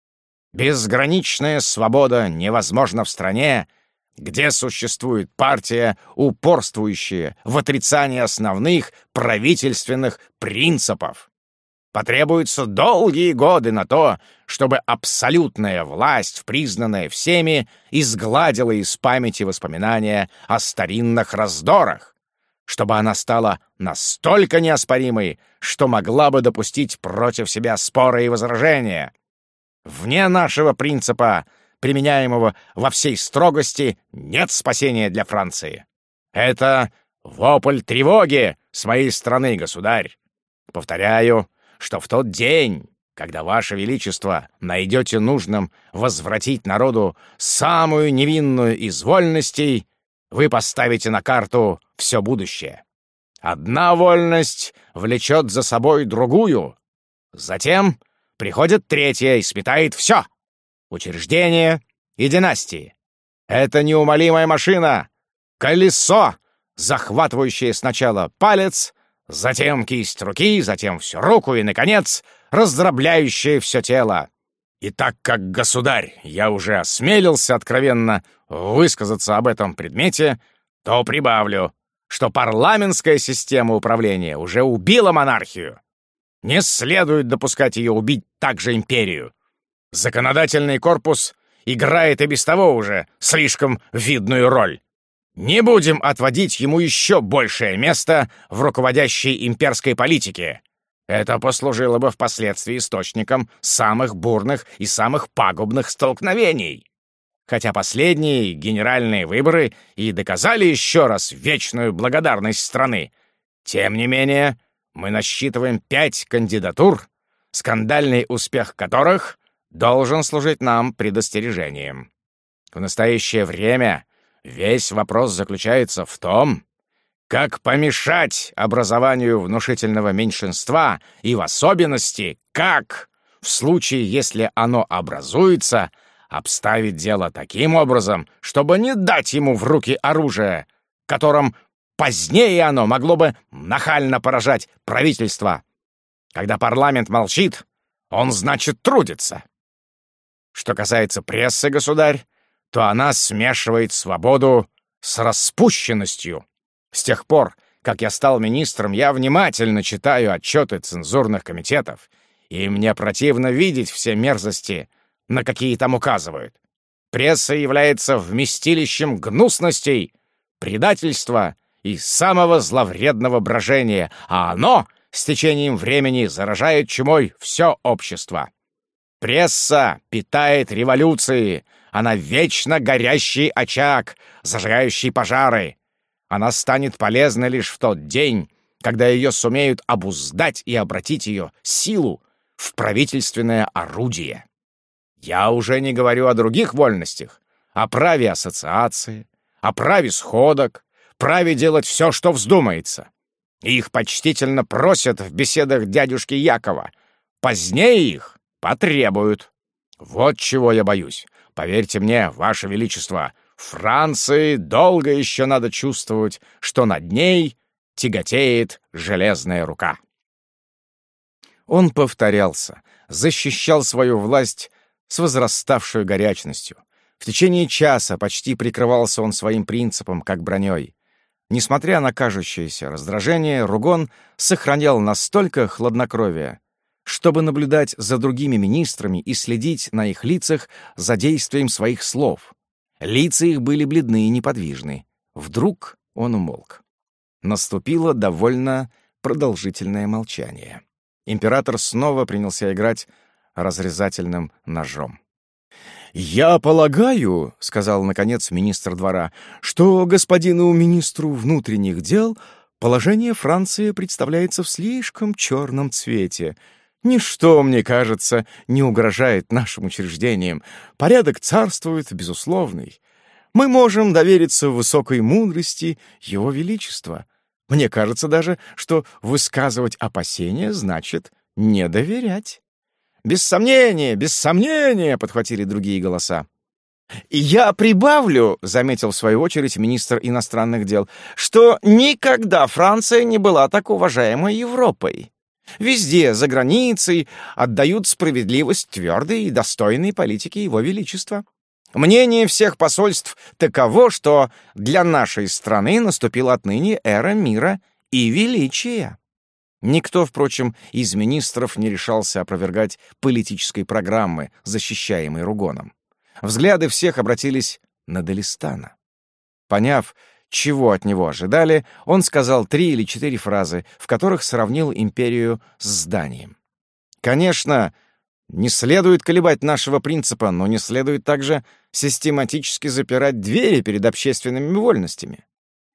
Безграничная свобода невозможна в стране, где существует партия, упорствующая в отрицании основных правительственных принципов. Потребуются долгие годы на то, чтобы абсолютная власть, признанная всеми, изгладила из памяти воспоминания о старинных раздорах, чтобы она стала настолько неоспоримой, что могла бы допустить против себя споры и возражения. Вне нашего принципа, применяемого во всей строгости, нет спасения для Франции. Это вопль тревоги с моей стороны, государь. Повторяю, что в тот день, когда Ваше Величество найдете нужным возвратить народу самую невинную из вольностей, вы поставите на карту все будущее. Одна вольность влечет за собой другую. Затем приходит третья и сметает все — учреждения и династии. Это неумолимая машина, колесо, захватывающее сначала палец, затем кисть руки, затем всю руку и, наконец, раздробляющее все тело. И так как, государь, я уже осмелился откровенно высказаться об этом предмете, то прибавлю, что парламентская система управления уже убила монархию. Не следует допускать ее убить также империю. Законодательный корпус играет и без того уже слишком видную роль. Не будем отводить ему еще большее место в руководящей имперской политике. Это послужило бы впоследствии источником самых бурных и самых пагубных столкновений. Хотя последние генеральные выборы и доказали еще раз вечную благодарность страны, тем не менее мы насчитываем пять кандидатур, скандальный успех которых должен служить нам предостережением. В настоящее время весь вопрос заключается в том, как помешать образованию внушительного меньшинства и в особенности, как, в случае, если оно образуется, обставить дело таким образом, чтобы не дать ему в руки оружие, которым позднее оно могло бы нахально поражать правительство. Когда парламент молчит, он, значит, трудится. Что касается прессы, государь, то она смешивает свободу с распущенностью. С тех пор, как я стал министром, я внимательно читаю отчеты цензурных комитетов, и мне противно видеть все мерзости, на какие там указывают. Пресса является вместилищем гнусностей, предательства и самого зловредного брожения, а оно с течением времени заражает чумой все общество. Пресса питает революции, она вечно горящий очаг, зажигающий пожары. Она станет полезна лишь в тот день, когда ее сумеют обуздать и обратить ее силу в правительственное орудие. Я уже не говорю о других вольностях, о праве ассоциации, о праве сходок, праве делать все, что вздумается. Их почтительно просят в беседах дядюшки Якова. Позднее их потребуют. Вот чего я боюсь. Поверьте мне, Ваше Величество, Франции долго еще надо чувствовать, что над ней тяготеет железная рука. Он повторялся, защищал свою власть с возраставшей горячностью. В течение часа почти прикрывался он своим принципом, как броней. Несмотря на кажущееся раздражение, Ругон сохранял настолько хладнокровие, чтобы наблюдать за другими министрами и следить на их лицах за действием своих слов. Лица их были бледны и неподвижны. Вдруг он умолк. Наступило довольно продолжительное молчание. Император снова принялся играть разрезательным ножом. «Я полагаю, — сказал, наконец, министр двора, — что господину министру внутренних дел положение Франции представляется в слишком черном цвете. Ничто, мне кажется, не угрожает нашим учреждениям. Порядок царствует безусловный. Мы можем довериться высокой мудрости Его Величества. Мне кажется даже, что высказывать опасения значит не доверять». «Без сомнения, без сомнения!» — подхватили другие голоса. «Я прибавлю, — заметил в свою очередь министр иностранных дел, — что никогда Франция не была так уважаемой Европой. Везде, за границей, отдают справедливость твердой и достойной политике Его Величества. Мнение всех посольств таково, что для нашей страны наступила отныне эра мира и величия». Никто, впрочем, из министров не решался опровергать политической программы, защищаемой Ругоном. Взгляды всех обратились на Далистана. Поняв, чего от него ожидали, он сказал три или четыре фразы, в которых сравнил империю с зданием. Конечно, не следует колебать нашего принципа, но не следует также систематически запирать двери перед общественными вольностями.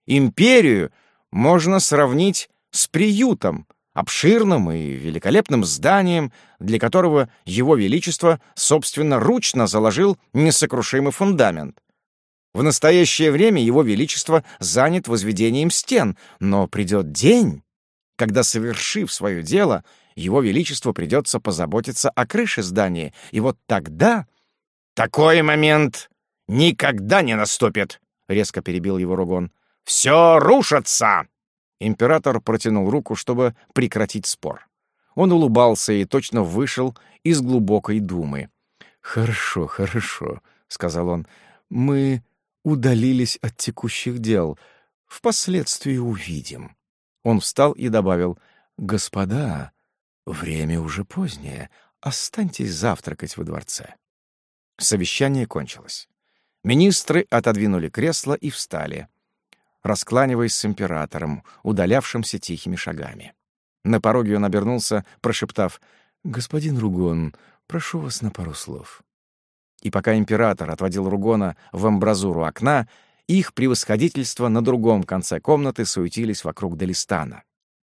Империю можно сравнить с приютом, обширным и великолепным зданием, для которого Его Величество собственноручно заложил несокрушимый фундамент. В настоящее время Его Величество занят возведением стен, но придет день, когда, совершив свое дело, Его Величеству придется позаботиться о крыше здания, и вот тогда... «Такой момент никогда не наступит!» — резко перебил его Ругон. «Все рушится!» Император протянул руку, чтобы прекратить спор. Он улыбался и точно вышел из глубокой думы. «Хорошо, хорошо», — сказал он. «Мы удалились от текущих дел. Впоследствии увидим». Он встал и добавил: «Господа, время уже позднее. Останьтесь завтракать во дворце». Совещание кончилось. Министры отодвинули кресла и встали, раскланиваясь с императором, удалявшимся тихими шагами. На пороге он обернулся, прошептав: «Господин Ругон, прошу вас на пару слов». И пока император отводил Ругона в амбразуру окна, их превосходительство на другом конце комнаты суетились вокруг Далистана.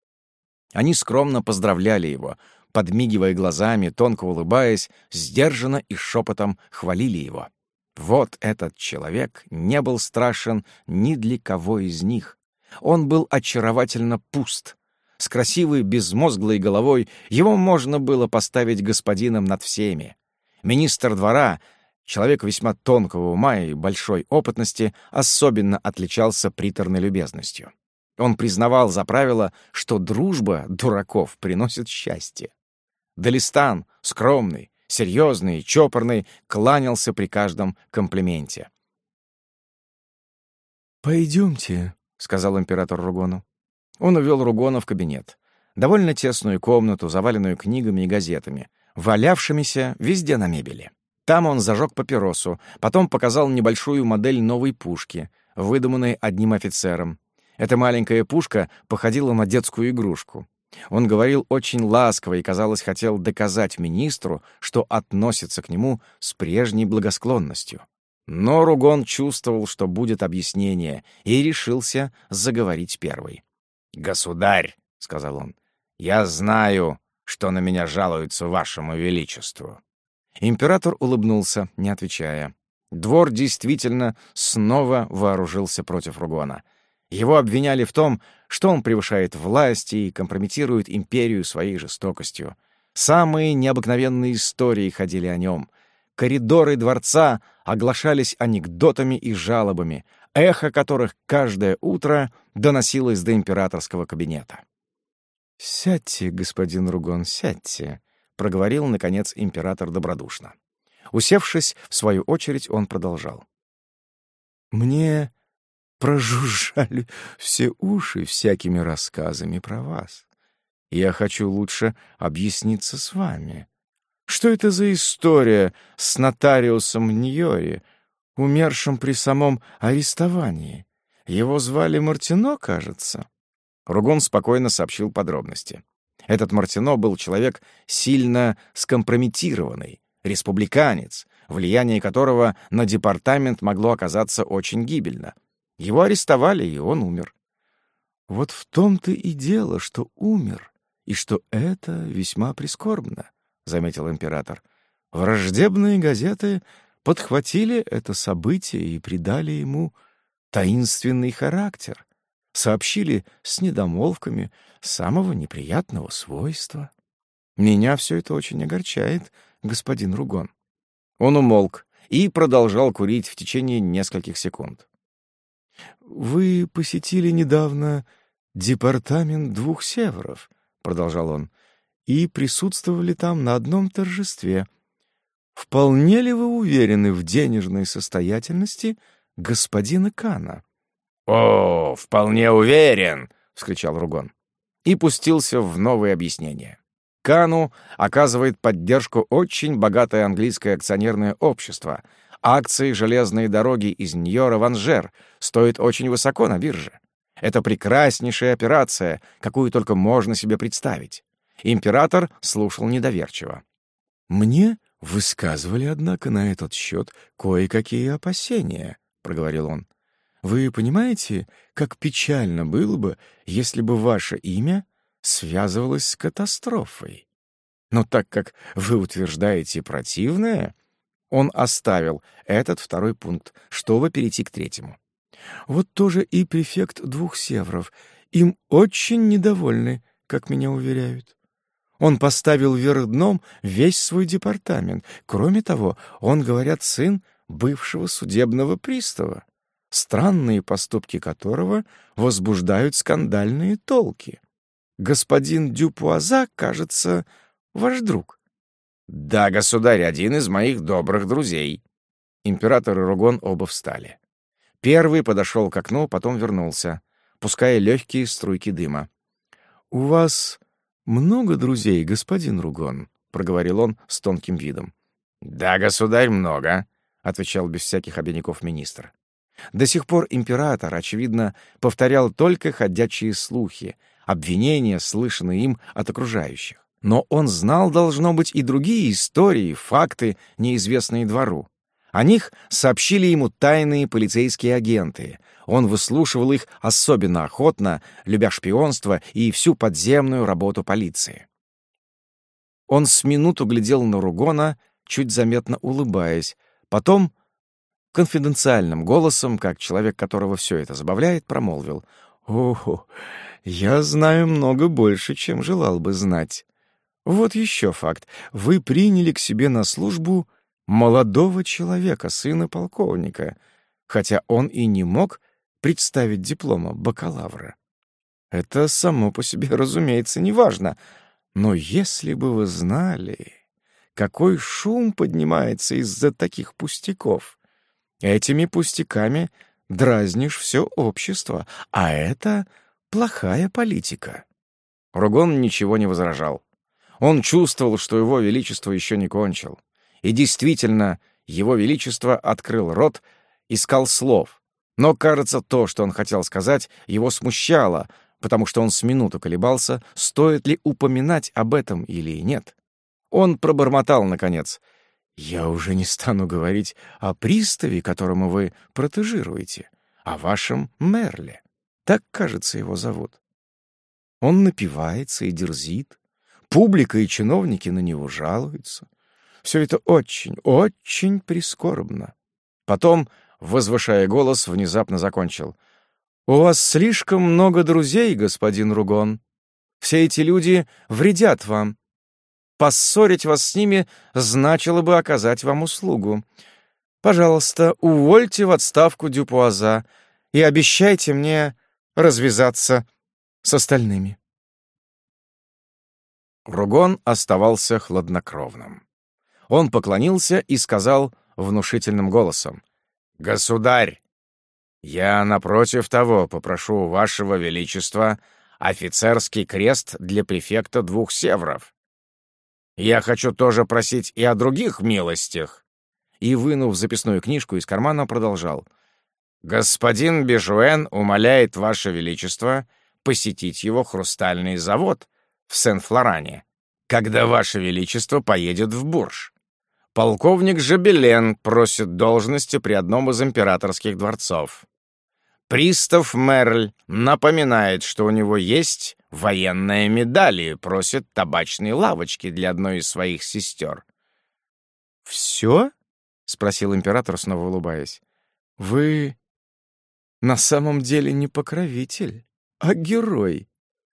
Они скромно поздравляли его, подмигивая глазами, тонко улыбаясь, сдержанно и шепотом хвалили его. Вот этот человек не был страшен ни для кого из них. Он был очаровательно пуст. С красивой безмозглой головой его можно было поставить господином над всеми. Министр двора, человек весьма тонкого ума и большой опытности, особенно отличался приторной любезностью. Он признавал за правило, что дружба дураков приносит счастье. Далистан, скромный, серьезный и чопорный, кланялся при каждом комплименте. «Пойдемте», — сказал император Ругону. Он увел Ругона в кабинет. Довольно тесную комнату, заваленную книгами и газетами, валявшимися везде на мебели. Там он зажег папиросу, потом показал небольшую модель новой пушки, выдуманной одним офицером. Эта маленькая пушка походила на детскую игрушку. Он говорил очень ласково и, казалось, хотел доказать министру, что относится к нему с прежней благосклонностью. Но Ругон чувствовал, что будет объяснение, и решился заговорить первый. «Государь», — сказал он, — «я знаю, что на меня жалуются вашему величеству». Император улыбнулся, не отвечая. Двор действительно снова вооружился против Ругона. Его обвиняли в том, что он превышает власть и компрометирует империю своей жестокостью. Самые необыкновенные истории ходили о нем. Коридоры дворца оглашались анекдотами и жалобами, эхо которых каждое утро доносилось до императорского кабинета. «Сядьте, господин Ругон, сядьте», — проговорил, наконец, император добродушно. Усевшись, в свою очередь, он продолжал. «Мне прожужжали все уши всякими рассказами про вас. Я хочу лучше объясниться с вами. Что это за история с нотариусом Ньори, умершим при самом арестовании? Его звали Мартино, кажется?» Ругон спокойно сообщил подробности. Этот Мартино был человек сильно скомпрометированный, республиканец, влияние которого на департамент могло оказаться очень гибельно. Его арестовали, и он умер. «Вот в том-то и дело, что умер, и что это весьма прискорбно», — заметил император. «Враждебные газеты подхватили это событие и придали ему таинственный характер, сообщили с недомолвками самого неприятного свойства. Меня все это очень огорчает, господин Ругон». Он умолк и продолжал курить в течение нескольких секунд. «Вы посетили недавно департамент двух северов», — продолжал он, «и присутствовали там на одном торжестве. Вполне ли вы уверены в денежной состоятельности господина Кана?» «О, вполне уверен!» — вскричал Ругон. И пустился в новые объяснения. Кану оказывает поддержку очень богатое английское акционерное общество. Акции железной дороги из Ньора в Анжер стоят очень высоко на бирже. Это прекраснейшая операция, какую только можно себе представить. Император слушал недоверчиво. «Мне высказывали, однако, на этот счет кое-какие опасения», — проговорил он. «Вы понимаете, как печально было бы, если бы ваше имя связывалось с катастрофой? Но так как вы утверждаете противное...» Он оставил этот второй пункт, чтобы перейти к третьему. «Вот тоже и префект двух северов. Им очень недовольны, как меня уверяют. Он поставил вверх дном весь свой департамент. Кроме того, он, говорят, сын бывшего судебного пристава, странные поступки которого возбуждают скандальные толки. Господин Дюпуаза, кажется, ваш друг». «Да, государь, один из моих добрых друзей». Император и Ругон оба встали. Первый подошел к окну, потом вернулся, пуская легкие струйки дыма. «У вас много друзей, господин Ругон?» — проговорил он с тонким видом. «Да, государь, много», — отвечал без всяких обиняков министр. До сих пор император, очевидно, повторял только ходячие слухи, обвинения, слышанные им от окружающих. Но он знал, должно быть, и другие истории, факты, неизвестные двору. О них сообщили ему тайные полицейские агенты. Он выслушивал их особенно охотно, любя шпионство и всю подземную работу полиции. Он с минуту глядел на Ругона, чуть заметно улыбаясь, потом конфиденциальным голосом, как человек, которого все это забавляет, промолвил: «О, я знаю много больше, чем желал бы знать. Вот еще факт. Вы приняли к себе на службу молодого человека, сына полковника, хотя он и не мог представить диплома бакалавра. Это само по себе, разумеется, не важно. Но если бы вы знали, какой шум поднимается из-за таких пустяков. Этими пустяками дразнишь все общество, а это плохая политика». Ругон ничего не возражал. Он чувствовал, что его величество еще не кончил. И действительно, его величество открыл рот, искал слов. Но, кажется, то, что он хотел сказать, его смущало, потому что он с минуту колебался, стоит ли упоминать об этом или нет. Он пробормотал, наконец: «Я уже не стану говорить о приставе, которому вы протежируете, о вашем Мерле. Так, кажется, его зовут. Он напивается и дерзит. Публика и чиновники на него жалуются. Все это очень, очень прискорбно». Потом, возвышая голос, внезапно закончил: «У вас слишком много друзей, господин Ругон. Все эти люди вредят вам. Поссорить вас с ними значило бы оказать вам услугу. Пожалуйста, увольте в отставку Дюпуаза и обещайте мне развязаться с остальными». Ругон оставался хладнокровным. Он поклонился и сказал внушительным голосом: «Государь, Я, напротив того, попрошу у вашего величества офицерский крест для префекта двух севров. Я хочу тоже просить и о других милостях». И, вынув записную книжку из кармана, продолжал. «Господин Бежуэн умоляет ваше величество посетить его хрустальный завод в Сен-Флоране, когда ваше величество поедет в Бурж. Полковник Жабелен просит должности при одном из императорских дворцов. Пристав Мерль напоминает, что у него есть военная медаль и просит табачной лавочки для одной из своих сестер». «Все?» — спросил император, снова улыбаясь. «Вы на самом деле не покровитель, а герой.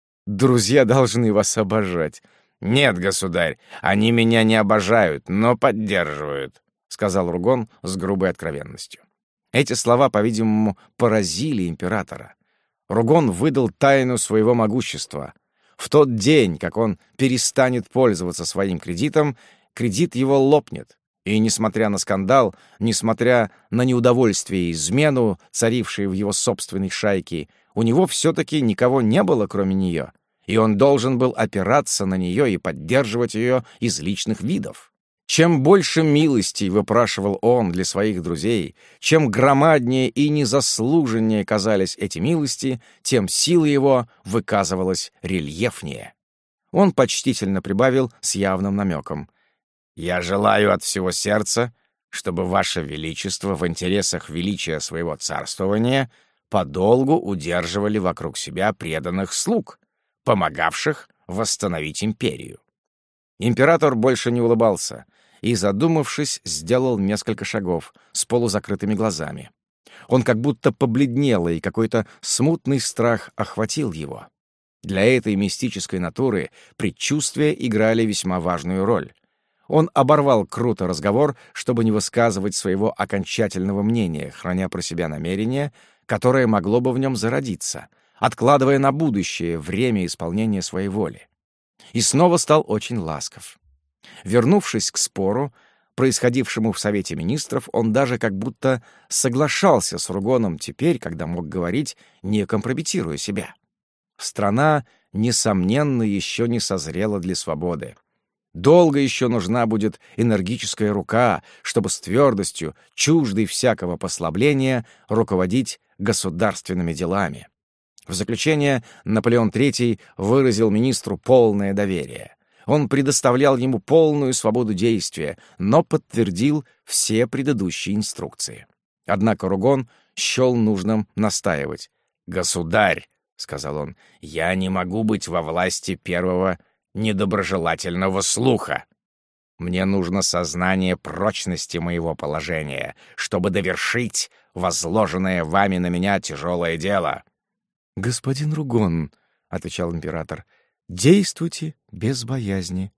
Друзья должны вас обожать». «Нет, государь, они меня не обожают, но поддерживают», — сказал Ругон с грубой откровенностью. Эти слова, по-видимому, поразили императора. Ругон выдал тайну своего могущества. В тот день, как он перестанет пользоваться своим кредитом, кредит его лопнет. И, несмотря на скандал, несмотря на неудовольствие и измену, царившие в его собственной шайке, у него все-таки никого не было, кроме нее, и он должен был опираться на нее и поддерживать ее из личных видов. Чем больше милостей выпрашивал он для своих друзей, чем громаднее и незаслуженнее казались эти милости, тем сила его выказывалась рельефнее. Он почтительно прибавил с явным намеком. «Я желаю от всего сердца, чтобы ваше величество в интересах величия своего царствования подолгу удерживали вокруг себя преданных слуг, помогавших восстановить империю». Император больше не улыбался и, задумавшись, сделал несколько шагов с полузакрытыми глазами. Он как будто побледнел, и какой-то смутный страх охватил его. Для этой мистической натуры предчувствия играли весьма важную роль. Он оборвал круто разговор, чтобы не высказывать своего окончательного мнения, храня про себя намерение, которое могло бы в нем зародиться, откладывая на будущее время исполнения своей воли. И снова стал очень ласков. Вернувшись к спору, происходившему в Совете Министров, он даже как будто соглашался с Ругоном теперь, когда мог говорить, не компрометируя себя. Страна, несомненно, еще не созрела для свободы. Долго еще нужна будет энергическая рука, чтобы с твердостью, чуждой всякого послабления, руководить государственными делами. В заключение Наполеон третий выразил министру полное доверие. Он предоставлял ему полную свободу действия, но подтвердил все предыдущие инструкции. Однако Ругон счел нужным настаивать. «Государь», — сказал он, — «я не могу быть во власти первого недоброжелательного слуха. Мне нужно сознание прочности моего положения, чтобы довершить возложенное вами на меня тяжелое дело». «Господин Ругон», — отвечал император, — «действуйте без боязни.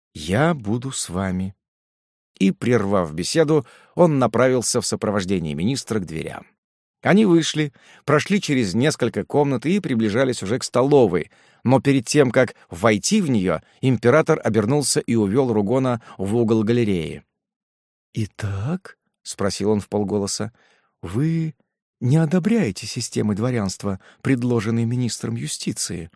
Я буду с вами». И, прервав беседу, он направился в сопровождении министра к дверям. Они вышли, прошли через несколько комнат и приближались уже к столовой, но перед тем, как войти в нее, император обернулся и увел Ругона в угол галереи. «Итак», — спросил он вполголоса, — «вы не одобряете системы дворянства, предложенной министром юстиции?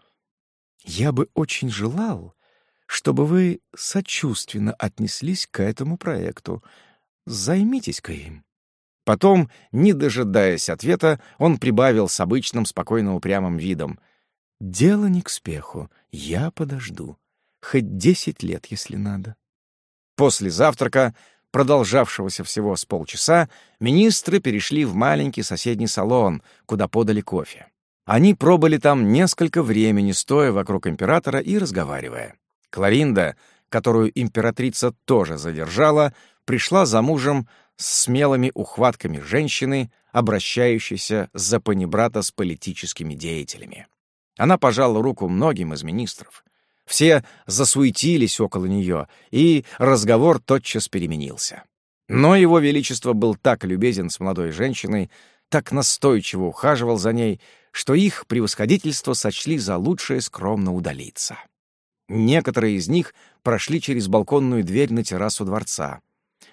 Я бы очень желал, чтобы вы сочувственно отнеслись к этому проекту. Займитесь-ка им». Потом, не дожидаясь ответа, он прибавил с обычным спокойно-упрямым видом. «Дело не к спеху, я подожду. Хоть десять лет, если надо». После завтрака, продолжавшегося всего с полчаса, министры перешли в маленький соседний салон, куда подали кофе. Они пробыли там несколько времени, стоя вокруг императора и разговаривая. Кларинда, которую императрица тоже задержала, пришла за мужем с смелыми ухватками женщины, обращающейся за панибрата с политическими деятелями. Она пожала руку многим из министров. Все засуетились около нее, и разговор тотчас переменился. Но его величество был так любезен с молодой женщиной, так настойчиво ухаживал за ней, что их превосходительство сочли за лучшее скромно удалиться. Некоторые из них прошли через балконную дверь на террасу дворца.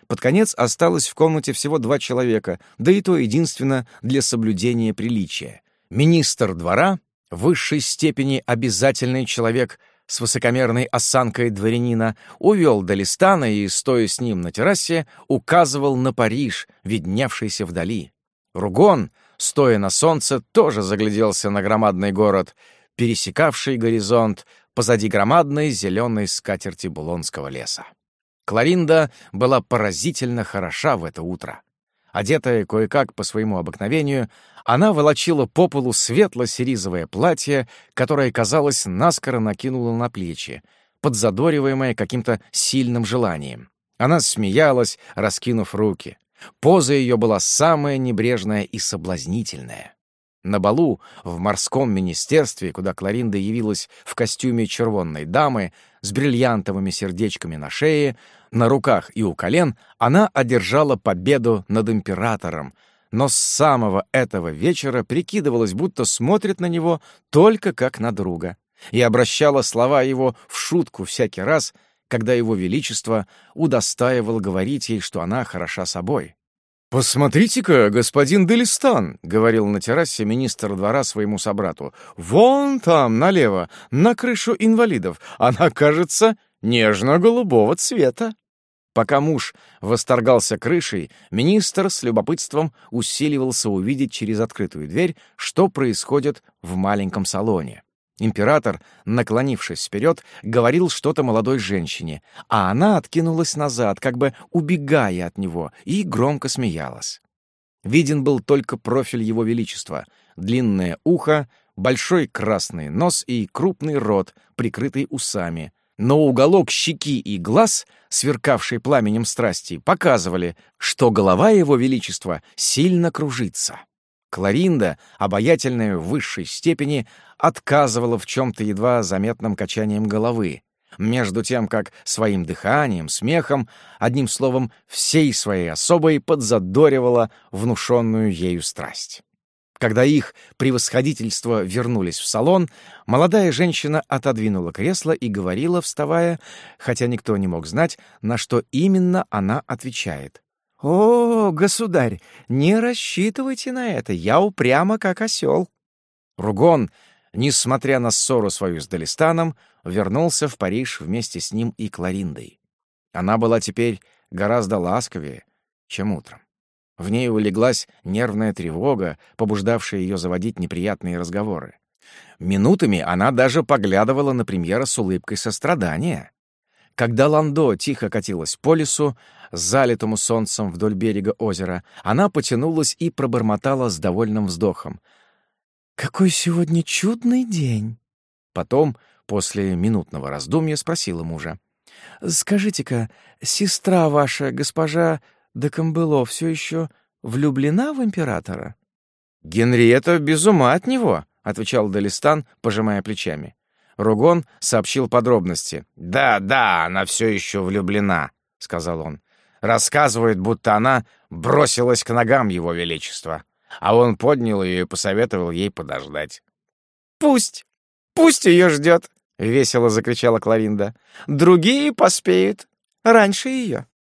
Под конец осталось в комнате всего два человека, да и то единственно для соблюдения приличия. Министр двора, в высшей степени обязательный человек с высокомерной осанкой дворянина, увел Далистана и, стоя с ним на террасе, указывал на Париж, видневшийся вдали. Ругон, стоя на солнце, тоже загляделся на громадный город, пересекавший горизонт позади громадной зеленой скатерти Булонского леса. Кларинда была поразительно хороша в это утро. Одетая кое-как по своему обыкновению, она волочила по полу светло-сиризовое платье, которое, казалось, наскоро накинула на плечи, подзадориваемое каким-то сильным желанием. Она смеялась, раскинув руки. Поза ее была самая небрежная и соблазнительная. На балу в морском министерстве, куда Кларинда явилась в костюме червонной дамы с бриллиантовыми сердечками на шее, на руках и у колен, она одержала победу над императором, но с самого этого вечера прикидывалась, будто смотрит на него только как на друга, и обращала слова его в шутку всякий раз, когда его величество удостаивал говорить ей, что она хороша собой. «Посмотрите-ка, господин Далистан», — говорил на террасе министр двора своему собрату, — «вон там, налево, на крышу инвалидов. Она, кажется, нежно-голубого цвета». Пока муж восторгался крышей, министр с любопытством усиливался увидеть через открытую дверь, что происходит в маленьком салоне. Император, наклонившись вперед, говорил что-то молодой женщине, а она откинулась назад, как бы убегая от него, и громко смеялась. Виден был только профиль его величества, длинное ухо, большой красный нос и крупный рот, прикрытый усами. Но уголок щеки и глаз, сверкавший пламенем страсти, показывали, что голова его величества сильно кружится. Кларинда, обаятельная в высшей степени, отказывала в чем-то едва заметным качанием головы, между тем как своим дыханием, смехом, одним словом, всей своей особой подзадоривала внушенную ею страсть. Когда их превосходительство вернулись в салон, молодая женщина отодвинула кресло и говорила, вставая, хотя никто не мог знать, на что именно она отвечает. «О, государь, не рассчитывайте на это, я упряма, как осел». Ругон, несмотря на ссору свою с Далистаном, вернулся в Париж вместе с ним и Клариндой. Она была теперь гораздо ласковее, чем утром. В ней улеглась нервная тревога, побуждавшая ее заводить неприятные разговоры. Минутами она даже поглядывала на премьера с улыбкой сострадания. Когда Ландо тихо катилась по лесу, залитому солнцем вдоль берега озера, она потянулась и пробормотала с довольным вздохом. «Какой сегодня чудный день!» Потом, после минутного раздумья, спросила мужа. «Скажите-ка, сестра ваша, госпожа де Камбело, все еще влюблена в императора?» «Генриетта без ума от него», — отвечал Далистан, пожимая плечами. Ругон сообщил подробности. «Да, да, она все еще влюблена», — сказал он. «Рассказывает, будто она бросилась к ногам его величества, а он поднял ее и посоветовал ей подождать». «Пусть, пусть ее ждет», — весело закричала Кларинда. «Другие поспеют раньше ее».